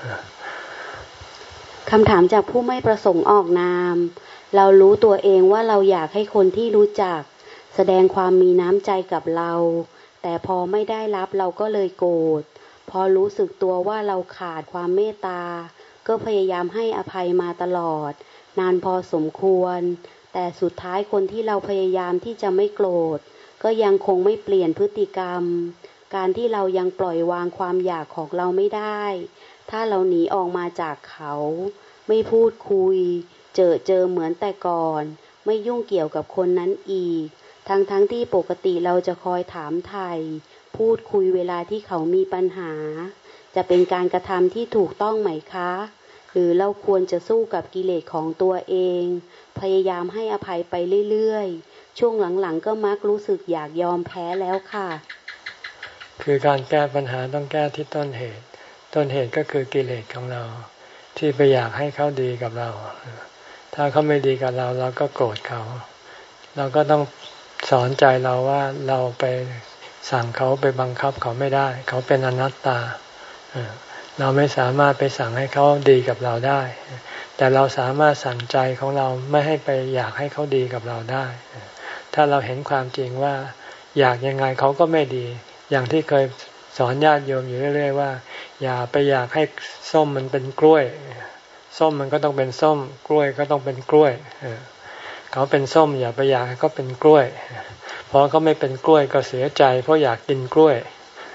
ำคำถามจากผู้ไม่ประสงค์ออกนามเรารู้ตัวเองว่าเราอยากให้คนที่รู้จักแสดงความมีน้ำใจกับเราแต่พอไม่ได้รับเราก็เลยโกรธพอรู้สึกตัวว่าเราขาดความเมตตาก็พยายามให้อภัยมาตลอดนานพอสมควรแต่สุดท้ายคนที่เราพยายามที่จะไม่โกรธก็ยังคงไม่เปลี่ยนพฤติกรรมการที่เรายังปล่อยวางความอยากของเราไม่ได้ถ้าเราหนีออกมาจากเขาไม่พูดคุยเจอเจอเหมือนแต่ก่อนไม่ยุ่งเกี่ยวกับคนนั้นอีกทั้งทั้งที่ปกติเราจะคอยถามไถ่พูดคุยเวลาที่เขามีปัญหาจะเป็นการกระทำที่ถูกต้องไหมคะหรือเราควรจะสู้กับกิเลสของตัวเองพยายามให้อภัยไปเรื่อยๆช่วงหลังๆก็มักรู้สึกอยากยอมแพ้แล้วค่ะคือการแก้ปัญหาต้องแก้ที่ต้นเหตุต้นเหตุก็คือกิเลสของเราที่ไปอยากให้เขาดีกับเราถ้าเขาไม่ดีกับเราเราก็โกรธเขาเราก็ต้องสอนใจเราว่าเราไปสั่งเขาไปบังคับเขาไม่ได้เขาเป็นอนัตตาเราไม่สามารถไปสั่งให้เขาดีกับเราได้แต่เราสามารถสั่งใจของเราไม่ให้ไปอยากให้เขาดีกับเราได้ถ้าเราเห็นความจริงว่าอยากยังไงเขาก็ไม่ดีอย่างที่เคยสอนญาติโยมอยู่เรื่อยๆว่าอย่าไปอยากให้ส้มมันเป็นกล้วยส้มมันก็ต้องเป็นส้มกล้วยก็ต้องเป็นกล้วยเขาเป็นส้มอย่าไปอยากให้เขาเป็นกล้วยพอเขาไม่เป็นกล้วยก็เสียใจเพราะอยากกินกล้วย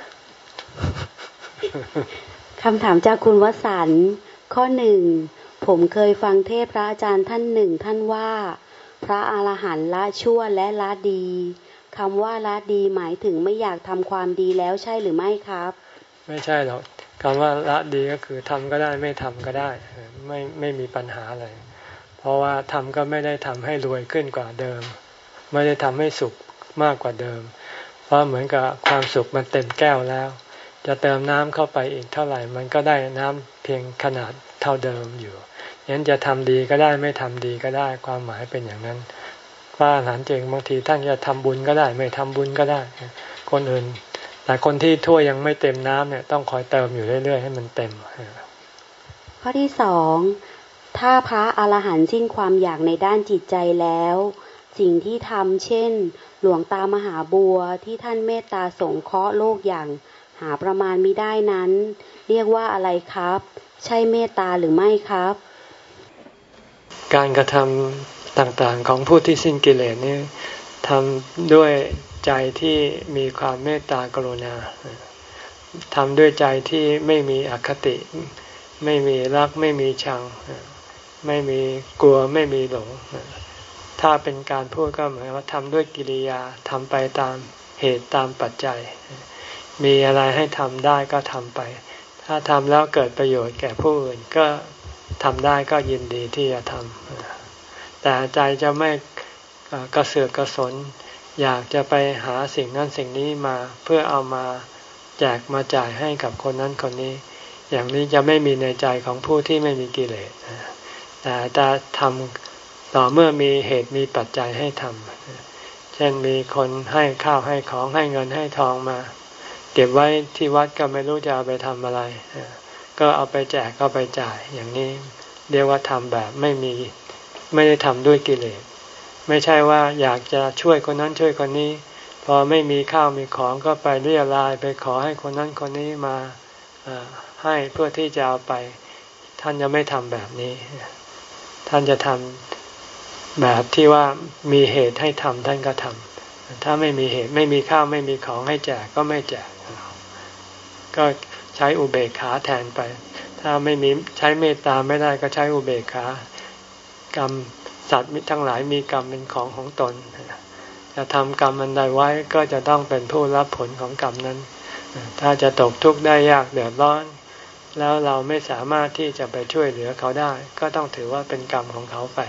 คำถามจากคุณวสันต์ข้อหนึ่งผมเคยฟังเทศพระอาจารย์ท่านหนึ่งท่านว่าพระอรหันต์ละชั่วและละดีคำว่าละดีหมายถึงไม่อยากทำความดีแล้วใช่หรือไม่ครับไม่ใช่หรอกคำว่าละดีก็คือทำก็ได้ไม่ทำก็ได้ไม่ไม่มีปัญหาอะไรเพราะว่าทำก็ไม่ได้ทำให้รวยขึ้นกว่าเดิมไม่ได้ทำให้สุขมากกว่าเดิมเพราะเหมือนกับความสุขมันเต็มแก้วแล้วจะเติมน้ำเข้าไปอีกเท่าไหร่มันก็ได้น้ำเพียงขนาดเท่าเดิมอยู่งั้นจะทำดีก็ได้ไม่ทำดีก็ได้ความหมายเป็นอย่างนั้นว่าอาหารเจงบางทีท่านจะทำบุญก็ได้ไม่ทำบุญก็ได้คนอื่นแต่คนที่ถ้วยยังไม่เต็มน้ำเนี่ยต้องคอยเติมอยู่เรื่อยๆให้มันเต็มข้อที่สองถ้าพระอรหันต์สิ้นความอยากในด้านจิตใจแล้วสิ่งที่ทำเช่นหลวงตามหาบัวที่ท่านเมตตาสงเคราะห์โลกอย่างหาประมาณมิได้นั้นเรียกว่าอะไรครับใช่เมตตาหรือไม่ครับการกระทำต่างๆของผู้ที่สิ้นกิเลสนี้ทำด้วยใจที่มีความเมตตากรุณาทำด้วยใจที่ไม่มีอคติไม่มีรักไม่มีชังไม่มีกลัวไม่มีหลงถ้าเป็นการพูดก็หมายว่าทำด้วยกิริยาทำไปตามเหตุตามปัจจัยมีอะไรให้ทำได้ก็ทำไปถ้าทำแล้วเกิดประโยชน์แก่ผู้อื่นก็ทำได้ก็ยินดีที่จะทำแต่ใจจะไม่กระเสือกกระสนอยากจะไปหาสิ่งนั้นสิ่งนี้มาเพื่อเอามาแจกมาจ่ายให้กับคนนั้นคนนี้อย่างนี้จะไม่มีในใจของผู้ที่ไม่มีกิเลสแต่จะทำต่อเมื่อมีเหตุมีปัจจัยให้ทำเช่นมีคนให้ข้าวให้ของให้เงินให้ทองมาเก็บไว้ที่วัดก็ไม่รู้จะเอาไปทำอะไรก็เอาไปแจกก็ไปจ่ายอย่างนี้เรียกว่าทำแบบไม่มีไม่ได้ทำด้วยกิเลสไม่ใช่ว่าอยากจะช่วยคนนั้นช่วยคนนี้พอไม่มีข้าวมีของก็ไปเรียรายไปขอให้คนนั้นคนนี้มาให้เพื่อที่จะเอาไปท่านจะไม่ทำแบบนี้ท่านจะทำแบบที่ว่ามีเหตุให้ทำท่านก็ทำถ้าไม่มีเหตุไม่มีข้าวไม่มีของให้แจกก็ไม่แจกก็ใช้อุเบกขาแทนไปถ้าไม่มีใช้เมตตาไม่ได้ก็ใช้อุเบกขากรรมสัตว์ทั้งหลายมีกรรมเป็นของของตนจะทำกรรมอันใดไว้ก็จะต้องเป็นผู้รับผลของกรรมนั้นถ้าจะตกทุกข์ได้ยากเดือดร้อนแล้วเราไม่สามารถที่จะไปช่วยเหลือเขาได้ก็ต้องถือว่าเป็นกรรมของเขาไป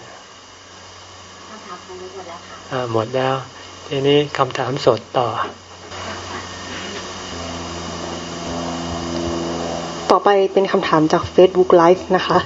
หมดแล้วทีนี้คำถามสดต่อต่อไปเป็นคำถามจาก Facebook Live นะคะ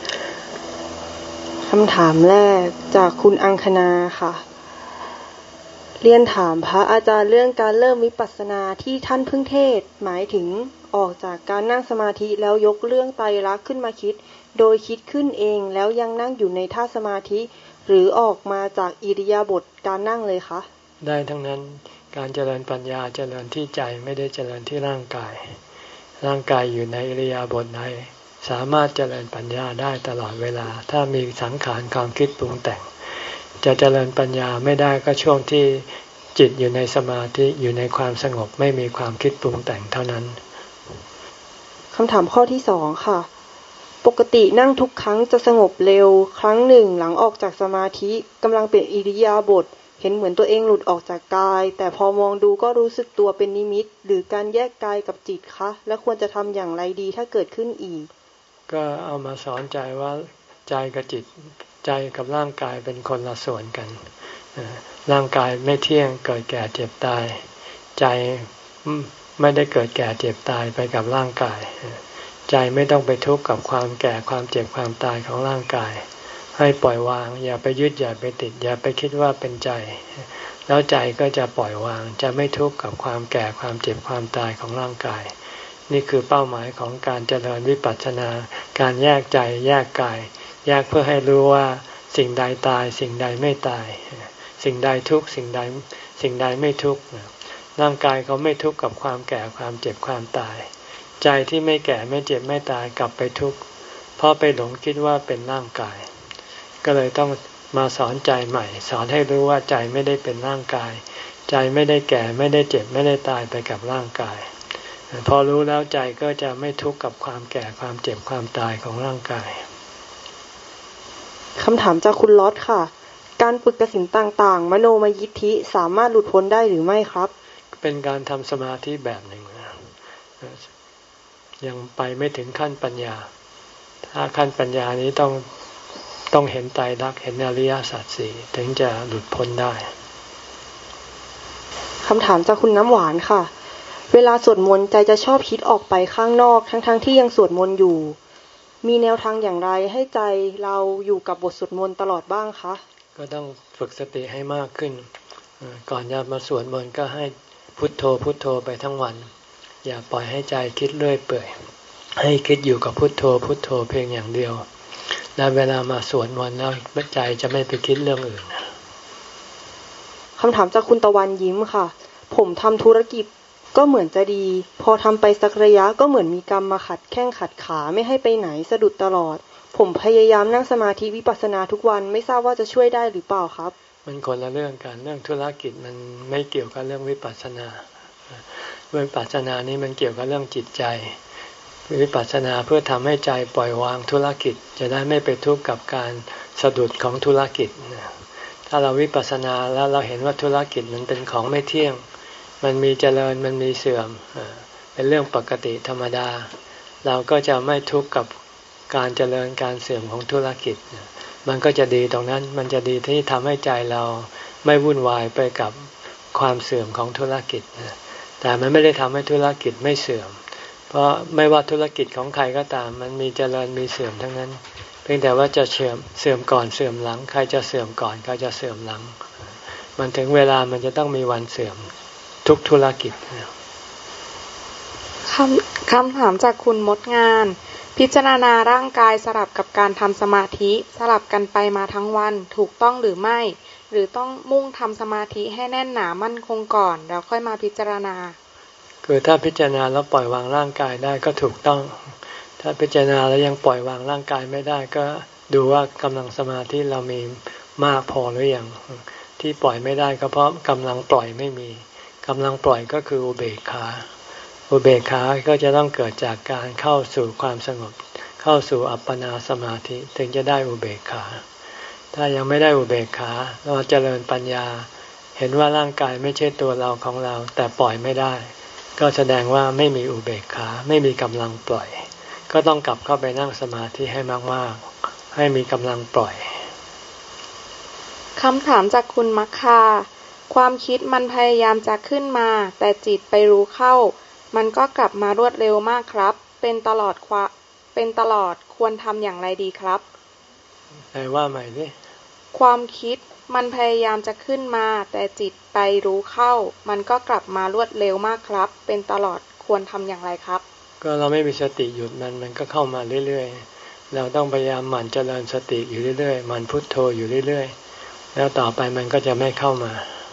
คำถามแรกจากคุณอังคณาค่ะเรียนถามพระอาจารย์เรื่องการเริ่มวิปัสสนาที่ท่านเพิ่งเทศหมายถึงออกจากการนั่งสมาธิแล้วยกเรื่องไตรลักษณ์ขึ้นมาคิดโดยคิดขึ้นเองแล้วยังนั่งอยู่ในท่าสมาธิหรือออกมาจากอิริยาบถการนั่งเลยคะได้ทั้งนั้นการเจริญปัญญาเจริญที่ใจไม่ได้เจริญที่ร่างกายร่างกายอยู่ในอิริยาบถใดสามารถเจริญปัญญาได้ตลอดเวลาถ้ามีสังขารความคิดปรุงแต่งจะเจริญปัญญาไม่ได้ก็ช่วงที่จิตอยู่ในสมาธิอยู่ในความสงบไม่มีความคิดปรุงแต่งเท่านั้นคำถามข้อที่สองค่ะปกตินั่งทุกครั้งจะสงบเร็วครั้งหนึ่งหลังออกจากสมาธิกำลังเป็นอิริยาบถเห็นเหมือนตัวเองหลุดออกจากกายแต่พอมองดูก็รู้สึกตัวเป็นนิมิตหรือการแยกกายกับจิตคะและควรจะทำอย่างไรดีถ้าเกิดขึ้นอีกก็เอามาสอนใจว่าใจกับจิตใจกับร่างกายเป็นคนละส่วนกันร่างกายไม่เที่ยงเกิดแก่เจ็บตายใจไม่ได้เกิดแก่เจ็บตายไปกับร่างกายใจไม่ต้องไปทุกข์กับความแก่ความเจ็บความตายของร่างกายให้ปล่อยวางอย่าไปยึดอย่าไปติดอย่าไปคิดว่าเป็นใจแล้วใจก็จะปล่อยวางจะไม่ทุกข์กับความแก่ความเจ็บความตายของร่างกายนี่คือเป้าหมายของการเจริญวิปัสสนาการแยกใจแยกกายแยกเพื่อให้รู้ว่าสิ่งใดตายสิ่งใดไม่ตายสิ่งใดทุกข์สิ่งใดสิ่งใดไม่ทุกข์ร่างกายเขาไม่ทุกข์กับความแก่ความเจ็บความตายใจที่ไม่แก่ไม่เจ็บไม่ตายกลับไปทุกข์เพราะไปหลงคิดว่าเป็นร่างกายก็เลยต้องมาสอนใจใหม่สอนให้รู้ว่าใจไม่ได้เป็นร่างกายใจไม่ได้แก่ไม่ได้เจ็บไม่ได้ตายไปกับร่างกายพอรู้แล้วใจก็จะไม่ทุกข์กับความแก่ความเจ็บความตายของร่างกายคำถามจากคุณล็อตค่ะการฝึกกสิณต่างๆมโนมยิทธิสามารถหลุดพ้นได้หรือไม่ครับเป็นการทำสมาธิแบบหนึ่งยังไปไม่ถึงขั้นปัญญาถ้าขั้นปัญญานี้ต้องต้องเห็นไตรลักษณ์เห็นอริยสัจสี่ถึงจะหลุดพ้นได้คำถามจากคุณน้ำหวานค่ะเวลาสวดมนต์ใจจะชอบคิดออกไปข้างนอกทั้งๆ ท, ที่ยังสวดมนต์อยู่มีแนวทางอย่างไรให้ใจเราอยู่กับบทสวดมนต์ตลอดบ้างคะก็ต้องฝึกสติให้มากขึ้นก่อนจะมาสวดมนต์ก็ให้พุทโธพุทโธไปทั้งวันอย่าปล่อยให้ใจคิดเรื่อยเปื่อยให้คิดอยู่กับพุทโธพุทโธเพียงอย่างเดียวและเวลามาสวดมนต์แล้วใจจะไม่ไปคิดเรื่องอื่นคำถามจากคุณตะวันยิ้มค่ะผมทำธุรกิจก็เหมือนจะดีพอทำไปสักระยะก็เหมือนมีกรรมมาขัดแข้งขัดขาไม่ให้ไปไหนสะดุดตลอดผมพยายามนั่งสมาธิวิปัสสนาทุกวันไม่ทราบว่าจะช่วยได้หรือเปล่าครับมันคนละเรื่องกันเรื่องธุรกิจมันไม่เกี่ยวกับเรื่องวิปัสสนาวิปัสสนานี้มันเกี่ยวกับเรื่องจิตใจวิปัสสนาเพื่อทำให้ใจปล่อยวางธุรกิจจะได้ไม่ไปทุกข์กับการสะดุดของธุรกิจถ้าเราวิปัสสนาแล้วเราเห็นว่าธุรกิจมันเป็นของไม่เที่ยงมันมีเจริญมันมีเสื่อมเป็นเรื่องปกติธรรมดาเราก็จะไม่ทุกข์กับการเจริญการเสื่อมของธุรกิจมันก็จะดีตรงนั้นมันจะดีที่ทำให้ใจเราไม่วุ่นวายไปกับความเสื่อมของธุรกิจแต่มันไม่ได้ทำให้ธุรกิจไม่เสื่อมเพราะไม่ว่าธุรกิจของใครก็ตามมันมีเจริญมีเสื่อมทั้งนั้นเพียงแต่ว่าจะเสื่อมเสื่อมก่อนเสื่อมหลังใครจะเสื่อมก่อนใครจะเสื่อมหลังมันถึงเวลามันจะต้องมีวันเสื่อมทุกธุรกิจคำคำถามจากคุณมดงานพิจารณาร่างกายสลับกับการทำสมาธิสลับกันไปมาทั้งวันถูกต้องหรือไม่หรือต้องมุ่งทำสมาธิให้แน่นหนามั่นคงก่อนแล้วค่อยมาพิจารณาคือถ้าพิจารณาแล้วปล่อยวางร่างกายได้ก็ถูกต้องถ้าพิจารณาแล้วยังปล่อยวางร่างกายไม่ได้ก็ดูว่ากำลังสมาธิเรามีมากพอหรือยังที่ปล่อยไม่ได้ก็เพราะกำลังปล่อยไม่มีกำลังปล่อยก็คืออุเบกขาอุเบกขาก็จะต้องเกิดจากการเข้าสู่ความสงบเข้าสู่อัปปนาสมาธิถึงจะได้อุเบกขาถ้ายังไม่ได้อุเบกขาเราเจริญปัญญาเห็นว่าร่างกายไม่ใช่ตัวเราของเราแต่ปล่อยไม่ได้ก็แสดงว่าไม่มีอุเบกขาไม่มีกำลังปล่อยก็ต้องกลับเข้าไปนั่งสมาธิให้มากๆให้มีกำลังปล่อยคำถามจากคุณมัคคาความคิดมันพยายามจะขึ้นมาแต่จิตไปรู้เข้ามันก็กลับมารวดเร็วมากครับเป็นตลอดควะเป็นตลอดควรทำอย่างไรดีครับไหนว่าใหม่ดิความคิดมันพยายามจะขึ้นมาแต่จิตไปรู้เข้ามันก็กลับมารวดเร็วมากครับเป็นตลอดควรทำอย่างไรครับก็เราไม่มีสติหยุดมันมันก็เข้ามาเรื่อยๆเราต้องพยายามหมั่นเจริญสติอยู่เรื่อยๆหมั่นพุทโธอยู่เรื่อยๆแล้วต่อไปมันก็จะไม่เข้ามา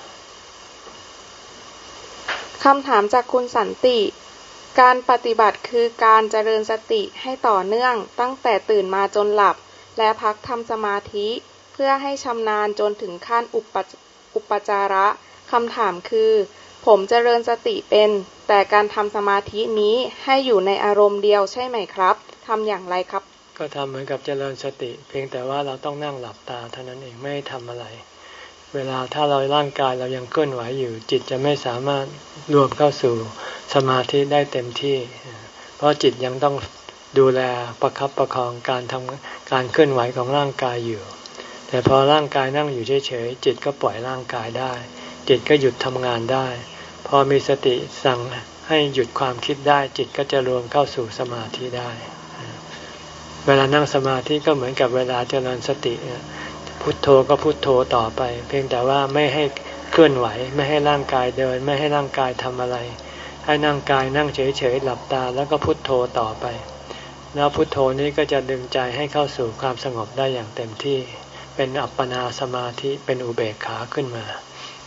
คำถามจากคุณสันติการปฏิบัติคือการเจริญสติให้ต่อเนื่องตั้งแต่ตื่นมาจนหลับและพักทำสมาธิเพื่อให้ชำนาญจนถึงขั้นอุปอุปจาระคำถามคือผมเจริญสติเป็นแต่การทำสมาธินี้ให้อยู่ในอารมณ์เดียวใช่ไหมครับทำอย่างไรครับก็ทำเหมือนกับเจริญสติเพียงแต่ว่าเราต้องนั่งหลับตาเท่านั้นเองไม่ทำอะไรเวลาถ้าเราร่างกายเรายังเคลื่อนไหวอยู่จิตจะไม่สามารถรวมเข้าสู่สมาธิได้เต็มที่เพราะจิตยังต้องดูแลประคับประคองการทำการเคลื่อนไหวของร่างกายอยู่แต่พอร่างกายนั่งอยู่เฉยๆจิตก็ปล่อยร่างกายได้จิตก็หยุดทำงานได้พอมีสติสั่งให้หยุดความคิดได้จิตก็จะรวมเข้าสู่สมาธิได้เวลานั่งสมาธิก็เหมือนกับเวลาเจริญสติพุทโธก็พุทโธต่อไปเพียงแต่ว่าไม่ให้เคลื่อนไหวไม่ให้ร่างกายเดินไม่ให้ร่างกายทำอะไรให้ร่างกายนั่งเฉยๆหลับตาแล้วก็พุทโธต่อไปแล้วพุทโธนี้ก็จะดึงใจให้เข้าสู่ความสงบได้อย่างเต็มที่เป็นอัปปนาสมาธิเป็นอุเบกขาขึ้นมา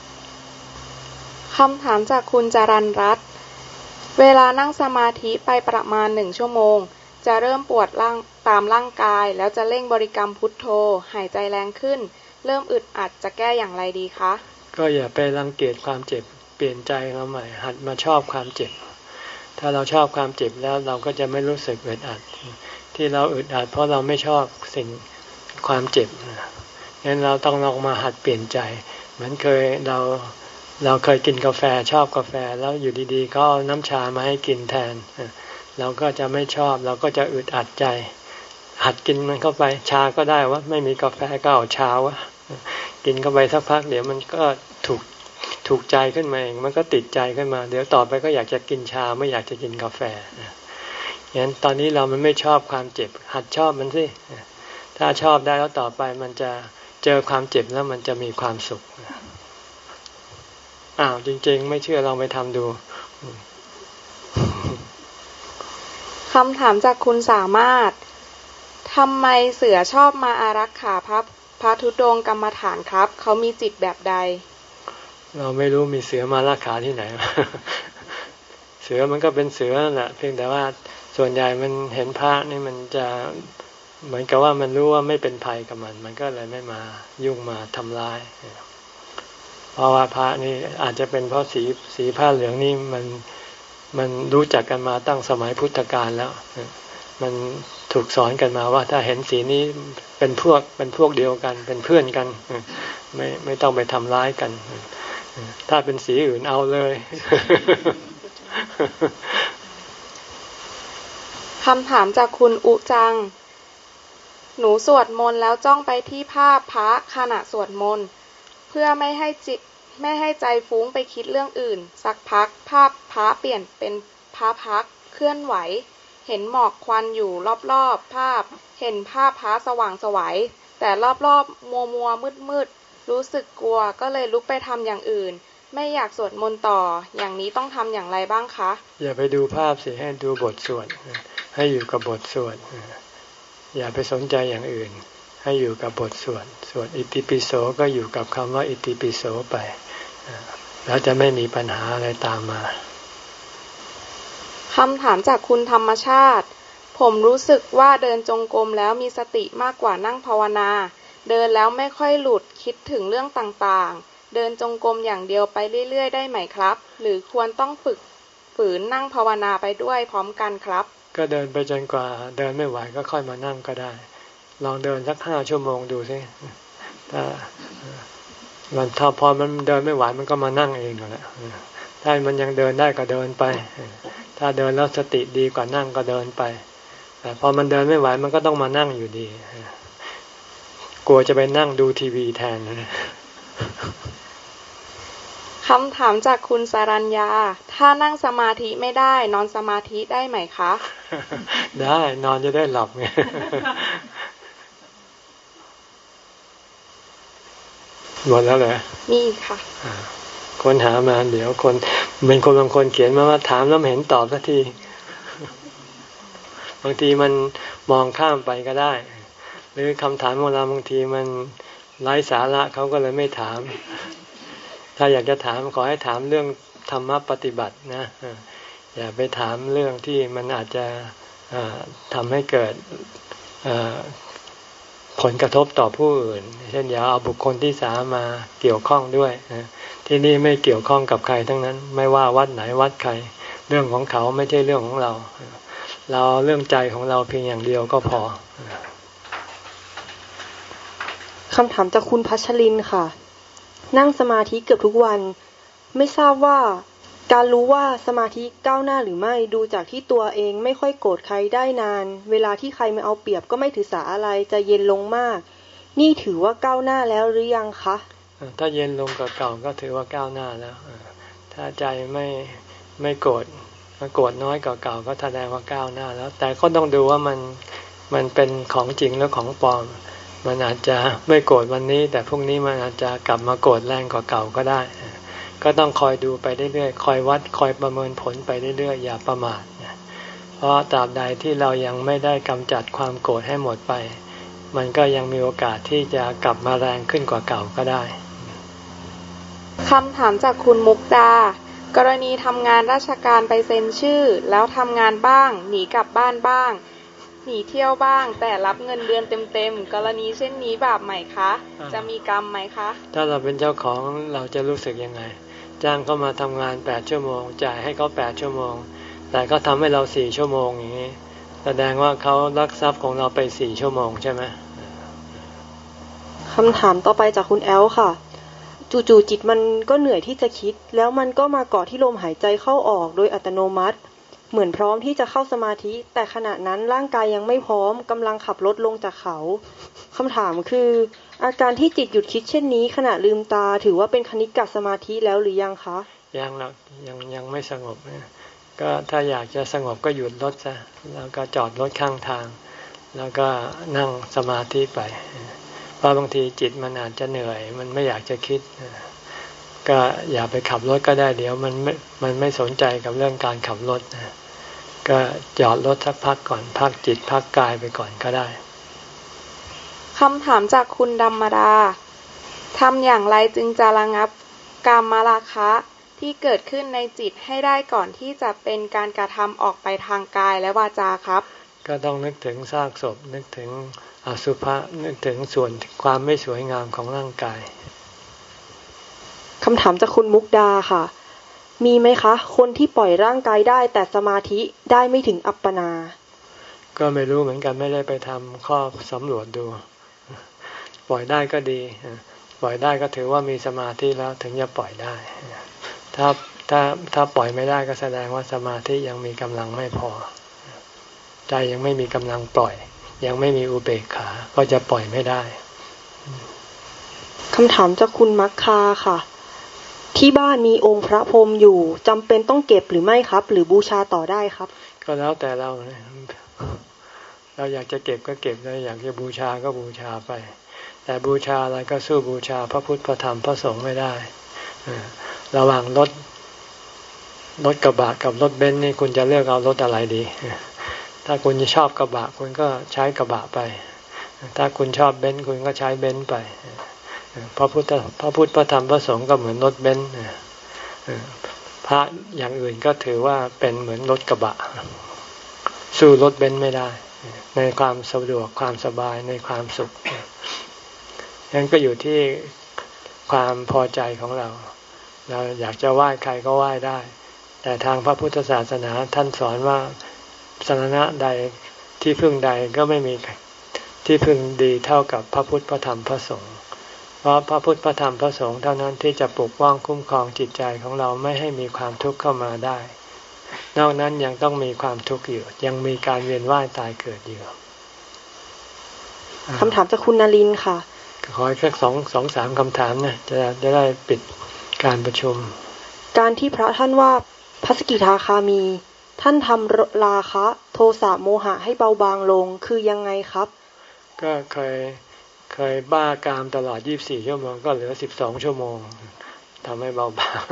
คำถามจากคุณจรัญรัตน์เวลานั่งสมาธิไปประมาณหนึ่งชั่วโมงจะเริ่มปวดร่างตามร่างกายแล้วจะเร่งบริกรรมพุทโธหายใจแรงขึ้นเริ่มอึดอัดจะแก้อย่างไรดีคะก็อย่าไปรังเกียจความเจ็บเปลี่ยนใจเราใหม่หัดมาชอบความเจ็บถ้าเราชอบความเจ็บแล้วเราก็จะไม่รู้สึกอึดอัดที่เราอึดอัดเพราะเราไม่ชอบสิ่งความเจ็บงั้นเราต้องลองมาหัดเปลี่ยนใจเหมือนเคยเราเราเคยกินกาแฟชอบกาแฟแล้วอยู่ดีๆก็เอาน้ำชามาให้กินแทนเราก็จะไม่ชอบเราก็จะอึดอัดใจหัดกินมันเข้าไปชาก็ได้ว่าไม่มีกาแฟก็เอาชาวะกินเข้าไปสักพักเดี๋ยวมันก็ถูกถูกใจขึ้นมาเองมันก็ติดใจขึ้นมาเดี๋ยวต่อไปก็อยากจะกินชาไม่อยากจะกินกาแฟอย่างนั้นตอนนี้เรามันไม่ชอบความเจ็บหัดชอบมันสิถ้าชอบได้แล้วต่อไปมันจะเจอความเจ็บแล้วมันจะมีความสุขอ้าวจริงๆไม่เชื่อลองไปทำดูคำถามจากคุณสามารถทำไมเสือชอบมาอารักขาพระพระธุดงค์กรรมฐานครับเขามีจิตแบบใดเราไม่รู้มีเสือมาอารักขาที่ไหน เสือมันก็เป็นเสือนั่นแหละเพียงแต่ว่าส่วนใหญ่มันเห็นพระนี่มันจะเหมือนกับว่ามันรู้ว่าไม่เป็นภัยกับมันมันก็เลยไม่มายุ่งมาทำร้ายเพราะว่าพระนี่อาจจะเป็นเพราะสีสีผ้าเหลืองนี่มันมันรู้จักกันมาตั้งสมัยพุทธกาลแล้วมันถูกสอนกันมาว่าถ้าเห็นสีนี้เป็นพวกเป็นพวกเดียวกันเป็นเพื่อนกันไม่ไม่ต้องไปทำร้ายกันถ้าเป็นสีอื่นเอาเลยคำถามจากคุณอุจังหนูสวดมนต์แล้วจ้องไปที่ภาพพระขณะสวดมนต์เพื่อไม่ให้จิตไม่ให้ใจฟุ้งไปคิดเรื่องอื่นสักพักภาพพระเปลี่ยนเป็นพระพักเคลื่อนไหวเห็นหมอกควันอยู่รอบๆภาพเห็นภาพพระสว่างไสวแต่รอบๆมัวมัวมืดมืดรู้สึกกลัวก็เลยลุกไปทำอย่างอื่นไม่อยากสวดมนต์ต่ออย่างนี้ต้องทำอย่างไรบ้างคะอย่าไปดูภาพสิให้ดูบทสวดให้อยู่กับบทสวดอย่าไปสนใจอย่างอื่นให้อยู่กับบทสวดสวดอิติปิโสก็อยู่กับคำว่าอิติปิโสไปแล้วจะไม่มีปัญหาอะไรตามมาคำถามจากคุณธรรมชาติผมรู้สึกว่าเดินจงกรมแล้วมีสติมากกว่านั่งภาวนาเดินแล้วไม่ค่อยหลุดคิดถึงเรื่องต่างๆเดินจงกรมอย่างเดียวไปเรื่อยๆได้ไหมครับหรือควรต้องฝึกฝืนนั่งภาวนาไปด้วยพร้อมกันครับก็เดินไปจนกว่าเดินไม่ไหวก็ค่อยมานั่งก็ได้ลองเดินสักห้าชั่วโมงดูสิถ้ามันถ้าพอมันเดินไม่ไหวมันก็มานั่งเองแหละถ้ามันยังเดินได้ก็เดินไปถ้าเดินแล้วสติดีกว่านั่งก็เดินไปแต่พอมันเดินไม่ไหวมันก็ต้องมานั่งอยู่ดีกลัวจะไปนั่งดูทีวีแทนคำถามจากคุณสรัญญาถ้านั่งสมาธิไม่ได้นอนสมาธิได้ไหมคะได้นอนจะได้หลับไงหมดแล้วเหรอมีค่ะคนหามาเดี๋ยวคนเป็นคนบางคนเขียนมาว่าถามแล้วไม่เห็นตอบสักทีบางทีมันมองข้ามไปก็ได้หรือคำถามของเราบางทีมันไร้สาระเขาก็เลยไม่ถามถ้าอยากจะถามขอให้ถามเรื่องธรรมะปฏิบัตินะอย่าไปถามเรื่องที่มันอาจจะทำให้เกิดผลกระทบต่อผู้อื่นเช่นอย่าเอาบุคคลที่สามมาเกี่ยวข้องด้วยที่นี่ไม่เกี่ยวข้องกับใครทั้งนั้นไม่ว่าวัดไหนวัดใครเรื่องของเขาไม่ใช่เรื่องของเราเราเรื่องใจของเราเพียงอย่างเดียวก็พอคำถามจากคุณพัชรินค่ะนั่งสมาธิเกือบทุกวันไม่ทราบว่าการรู้ว่าสมาธิก้าวหน้าหรือไม่ดูจากที่ตัวเองไม่ค่อยโกรธใครได้นานเวลาที่ใครมาเอาเปรียบก็ไม่ถือสาอะไรจะเย็นลงมากนี่ถือว่าก้าวหน้าแล้วหรือยังคะถ้าเย็นลงกว่าเก่าก็ถือว่าก้าวหน้าแล้วถ้าใจไม่ไม่โกรธโกรธน้อยกว่าเก่าก็แสดงว่าก้าวหน้าแล้วแต่ก็ต้องดูว่ามันมันเป็นของจริงหรือของปลอมมันอาจจะไม่โกรธวันนี้แต่พรุ่งนี้มันอาจจะกลับมาโกรธแรงกว่าเก่าก็ได้ก็ต้องคอยดูไปเรื่อยๆคอยวัดคอยประเมินผลไปเรื่อยๆอย่าประมาทเพราะตราบใดที่เรายังไม่ได้กำจัดความโกรธให้หมดไปมันก็ยังมีโอกาสที่จะกลับมาแรงขึ้นกว่าเก่าก็ได้คำถามจากคุณมุกดากรณีทำงานราชการไปเซ็นชื่อแล้วทำงานบ้างหนีกลับบ้านบ้างหนีเที่ยวบ้างแต่รับเงินเดือนเต็มๆกรณีเช่นนี้บาปไหมคะจะมีกรรมไหมคะถ้าเราเป็นเจ้าของเราจะรู้สึกยังไงจ้างเขามาทำงานแปดชั่วโมงจ่ายให้เขาแปดชั่วโมงแต่เขาทำให้เราสี่ชั่วโมงอย่างนี้แสดงว่าเขาลักทรัพย์ของเราไปสี่ชั่วโมงใช่ไหมคำถามต่อไปจากคุณแอลค่ะจู่ๆจิตมันก็เหนื่อยที่จะคิดแล้วมันก็มาเกาะที่ลมหายใจเข้าออกโดยอัตโนมัติเหมือนพร้อมที่จะเข้าสมาธิแต่ขณะนั้นร่างกายยังไม่พร้อมกำลังขับรถลงจากเขาคำถามคืออาการที่จิตหยุดคิดเช่นนี้ขณะลืมตาถือว่าเป็นคณิกะสมาธิแล้วหรือยังคะยังหรอกยังยังไม่สงบก็ถ้าอยากจะสงบก็หยุดรถซะแล้วก็จอดรถข้างทางแล้วก็นั่งสมาธิไปเพราะบางทีจิตมันอาจจะเหนื่อยมันไม่อยากจะคิดก็อย่าไปขับรถก็ได้เดี๋ยวมันไม่มันไม่สนใจกับเรื่องการขับรถนะก็จอดรถสักพักก่อนพักจิตพักกายไปก่อนก็ได้คำถามจากคุณดำมาดาทำอย่างไรจึงจะระงับกามราคะที่เกิดขึ้นในจิตให้ได้ก่อนที่จะเป็นการกระทำออกไปทางกายและวาจาครับก็ต้องนึกถึงซากศพนึกถึงอสุภะนึกถึงส่วนความไม่สวยงามของร่างกายคำถามจากคุณมุกดาค่ะมีไหมคะคนที่ปล่อยร่างกายได้แต่สมาธิได้ไม่ถึงอัปปนาก็ไม่รู้เหมือนกันไม่ได้ไปทำข้อสำรวจดูปล่อยได้ก็ดีปล่อยได้ก็ถือว่ามีสมาธิแล้วถึงจะปล่อยได้ถ้าถ้าถ้าปล่อยไม่ได้ก็แสดงว่าสมาธิยังมีกำลังไม่พอใจยังไม่มีกำลังปล่อยยังไม่มีอุเบกขาก็จะปล่อยไม่ได้คำถามจากคุณมัคคาค่ะที่บ้านมีองค์พระพรหมอยู่จำเป็นต้องเก็บหรือไม่ครับหรือบูชาต่อได้ครับก็แล้วแต่เราเราอยากจะเก็บก็เก็บเราอยากจะบูชาก็บูชาไปแต่บูชาอะไรก็สู้บูชาพระพุทธพระธรรมพระสงฆ์ไม่ได้ระหว่างรถรถกระบะกับรถเบนซ์นี่คุณจะเลือกเอารถอะไรดีถ้าคุณจะชอบกระบะคุณก็ใช้กระบะไปถ้าคุณชอบเบนซ์คุณก็ใช้เบนซ์ไปพระพุทธพระพุทธพระธรรมพระสงฆ์ก็เหมือนรถเบนซ์พระอย่างอื่นก็ถือว่าเป็นเหมือนรถกระบะสู้รถเบนซ์ไม่ได้ในความสะดวกความสบายในความสุขนั้นก็อยู่ที่ความพอใจของเราเราอยากจะไหว้ใครก็ไหว้ได้แต่ทางพระพุทธศาสนาท่านสอนว่าสรณะใดที่พึ่งใดก็ไม่มีที่พึ่งดีเท่ากับพระพุทธพระธรรมพระสงฆ์เพราะพระพุทธพระธรรมพระสงฆ์เท่านั้นที่จะปกป้องคุ้มครองจิตใจของเราไม่ให้มีความทุกข์เข้ามาได้นอกนั้นยังต้องมีความทุกข์อยู่ยังมีการเวียนว่ายตายเกิดอยู่คำถามจากคุณนลินค่ะขอแค่สองสองสามคำถามนะจะจะได้ปิดการประชุมการที่พระท่านว่าพระสกิทาคามีท่านทำราคะโทสะโมหะให้เบาบางลงคือยังไงครับก็เคยเคยบ้ากามตลอดยี่สิบสี่ชั่วโมงก็เหลือสิบสองชั่วโมงทำให้เบาบาง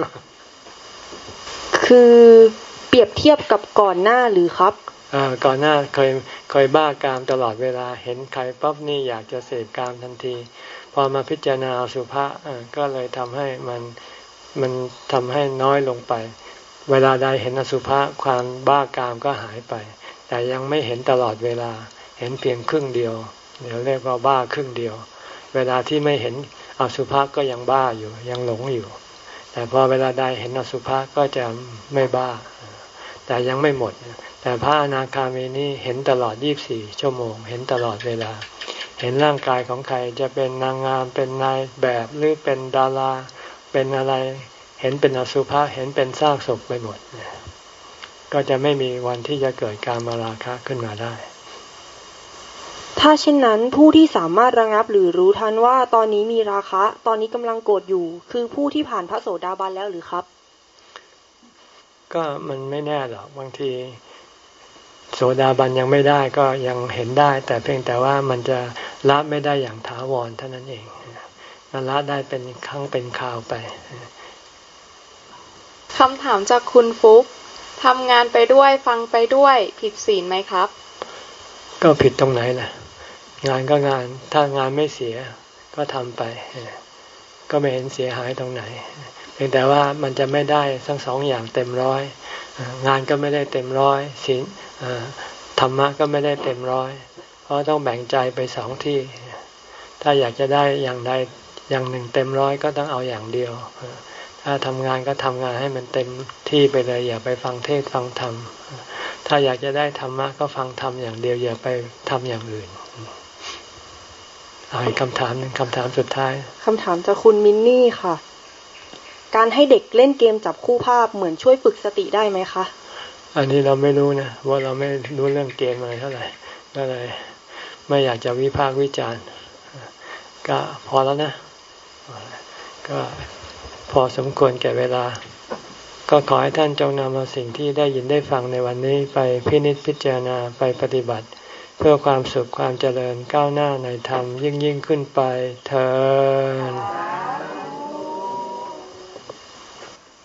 คือเปรียบเทียบกับก่อนหน้าหรือครับอ่าก่อนหน้าเคยเคยบ้ากามตลอดเวลาเห็นใครปั๊บนี่อยากจะเสพกามทันทีพอมาพิจารณาอสุภะก็เลยทำให้มันมันทำให้น้อยลงไปเวลาใดเห็นอสุภะความบ้ากามก็หายไปแต่ยังไม่เห็นตลอดเวลาเห็นเพียงครึ่งเดียวเดี๋ยวเรียกว่าบ้าครึ่งเดียวเวลาที่ไม่เห็นอสุภะก็ยังบ้าอยู่ยังหลงอยู่แต่พอเวลาใดเห็นอสุภะก็จะไม่บ้าแต่ยังไม่หมดแต่พระอนาคามีนี่เห็นตลอดยี่สิบสี่ชั่วโมงเห็นตลอดเวลาเห็นร่างกายของใครจะเป็นนางงามเป็นนายแบบหรือเป็นดาราเป็นอะไรเห็นเป็นอสุภะเห็นเป็นซากศพไปหมดก็จะไม่มีวันที่จะเกิดการมาราคะขึ้นมาได้ถ้าเช่นนั้นผู้ที่สามารถระงับหรือรู้ทันว่าตอนนี้มีราคะตอนนี้กำลังโกรธอยู่คือผู้ที่ผ่านพระโสดาบันแล้วหรือครับก็มันไม่แน่หรอกบางทีโสดาบันยังไม่ได้ก็ยังเห็นได้แต่เพียงแต่ว่ามันจะละไม่ได้อย่างถาวรเท่านั้นเองมันละได้เป็นครั้งเป็นคราวไปคำถามจากคุณฟุกทำงานไปด้วยฟังไปด้วยผิดศีลไหมครับก็ผิดตรงไหนล่ะงานก็งานถ้างานไม่เสียก็ทำไปก็ไม่เห็นเสียหายตรงไหนเพียงแต่ว่ามันจะไม่ได้ทั้งสองอย่างเต็มร้อยงานก็ไม่ได้เต็มร้อยศีลธรรมะก็ไม่ได้เต็มร้อยเพราะต้องแบ่งใจไปสองที่ถ้าอยากจะได้อย่างใดอย่างหนึ่งเต็มร้อยก็ต้องเอาอย่างเดียวถ้าทำงานก็ทำงานให้มันเต็มที่ไปเลยอย่าไปฟังเทศฟังธรรมถ้าอยากจะได้ธรรมะก็ฟังธรรมอย่างเดียวอย่าไปทำอย่างอื่นอีกคำถามหนึ่งคำถามสุดท้ายคำถามจากคุณมินนี่ค่ะการให้เด็กเล่นเกมจับคู่ภาพเหมือนช่วยฝึกสติได้ไหมคะอันนี้เราไม่รู้นะว่าเราไม่รู้เรื่องเกมอะไรเท่าไหร่ก็เลยไม่อยากจะวิพากษ์วิจารณ์ก็พอแล้วนะก็พอสมควรแก่เวลาก็ขอให้ท่านจงนำเอาสิ่งที่ได้ยินได้ฟังในวันนี้ไปพินิจพิจารณาไปปฏิบัติเพื่อความสุขความเจริญก้าวหน้าในธรรมยิ่งยิ่งขึ้นไปเถิด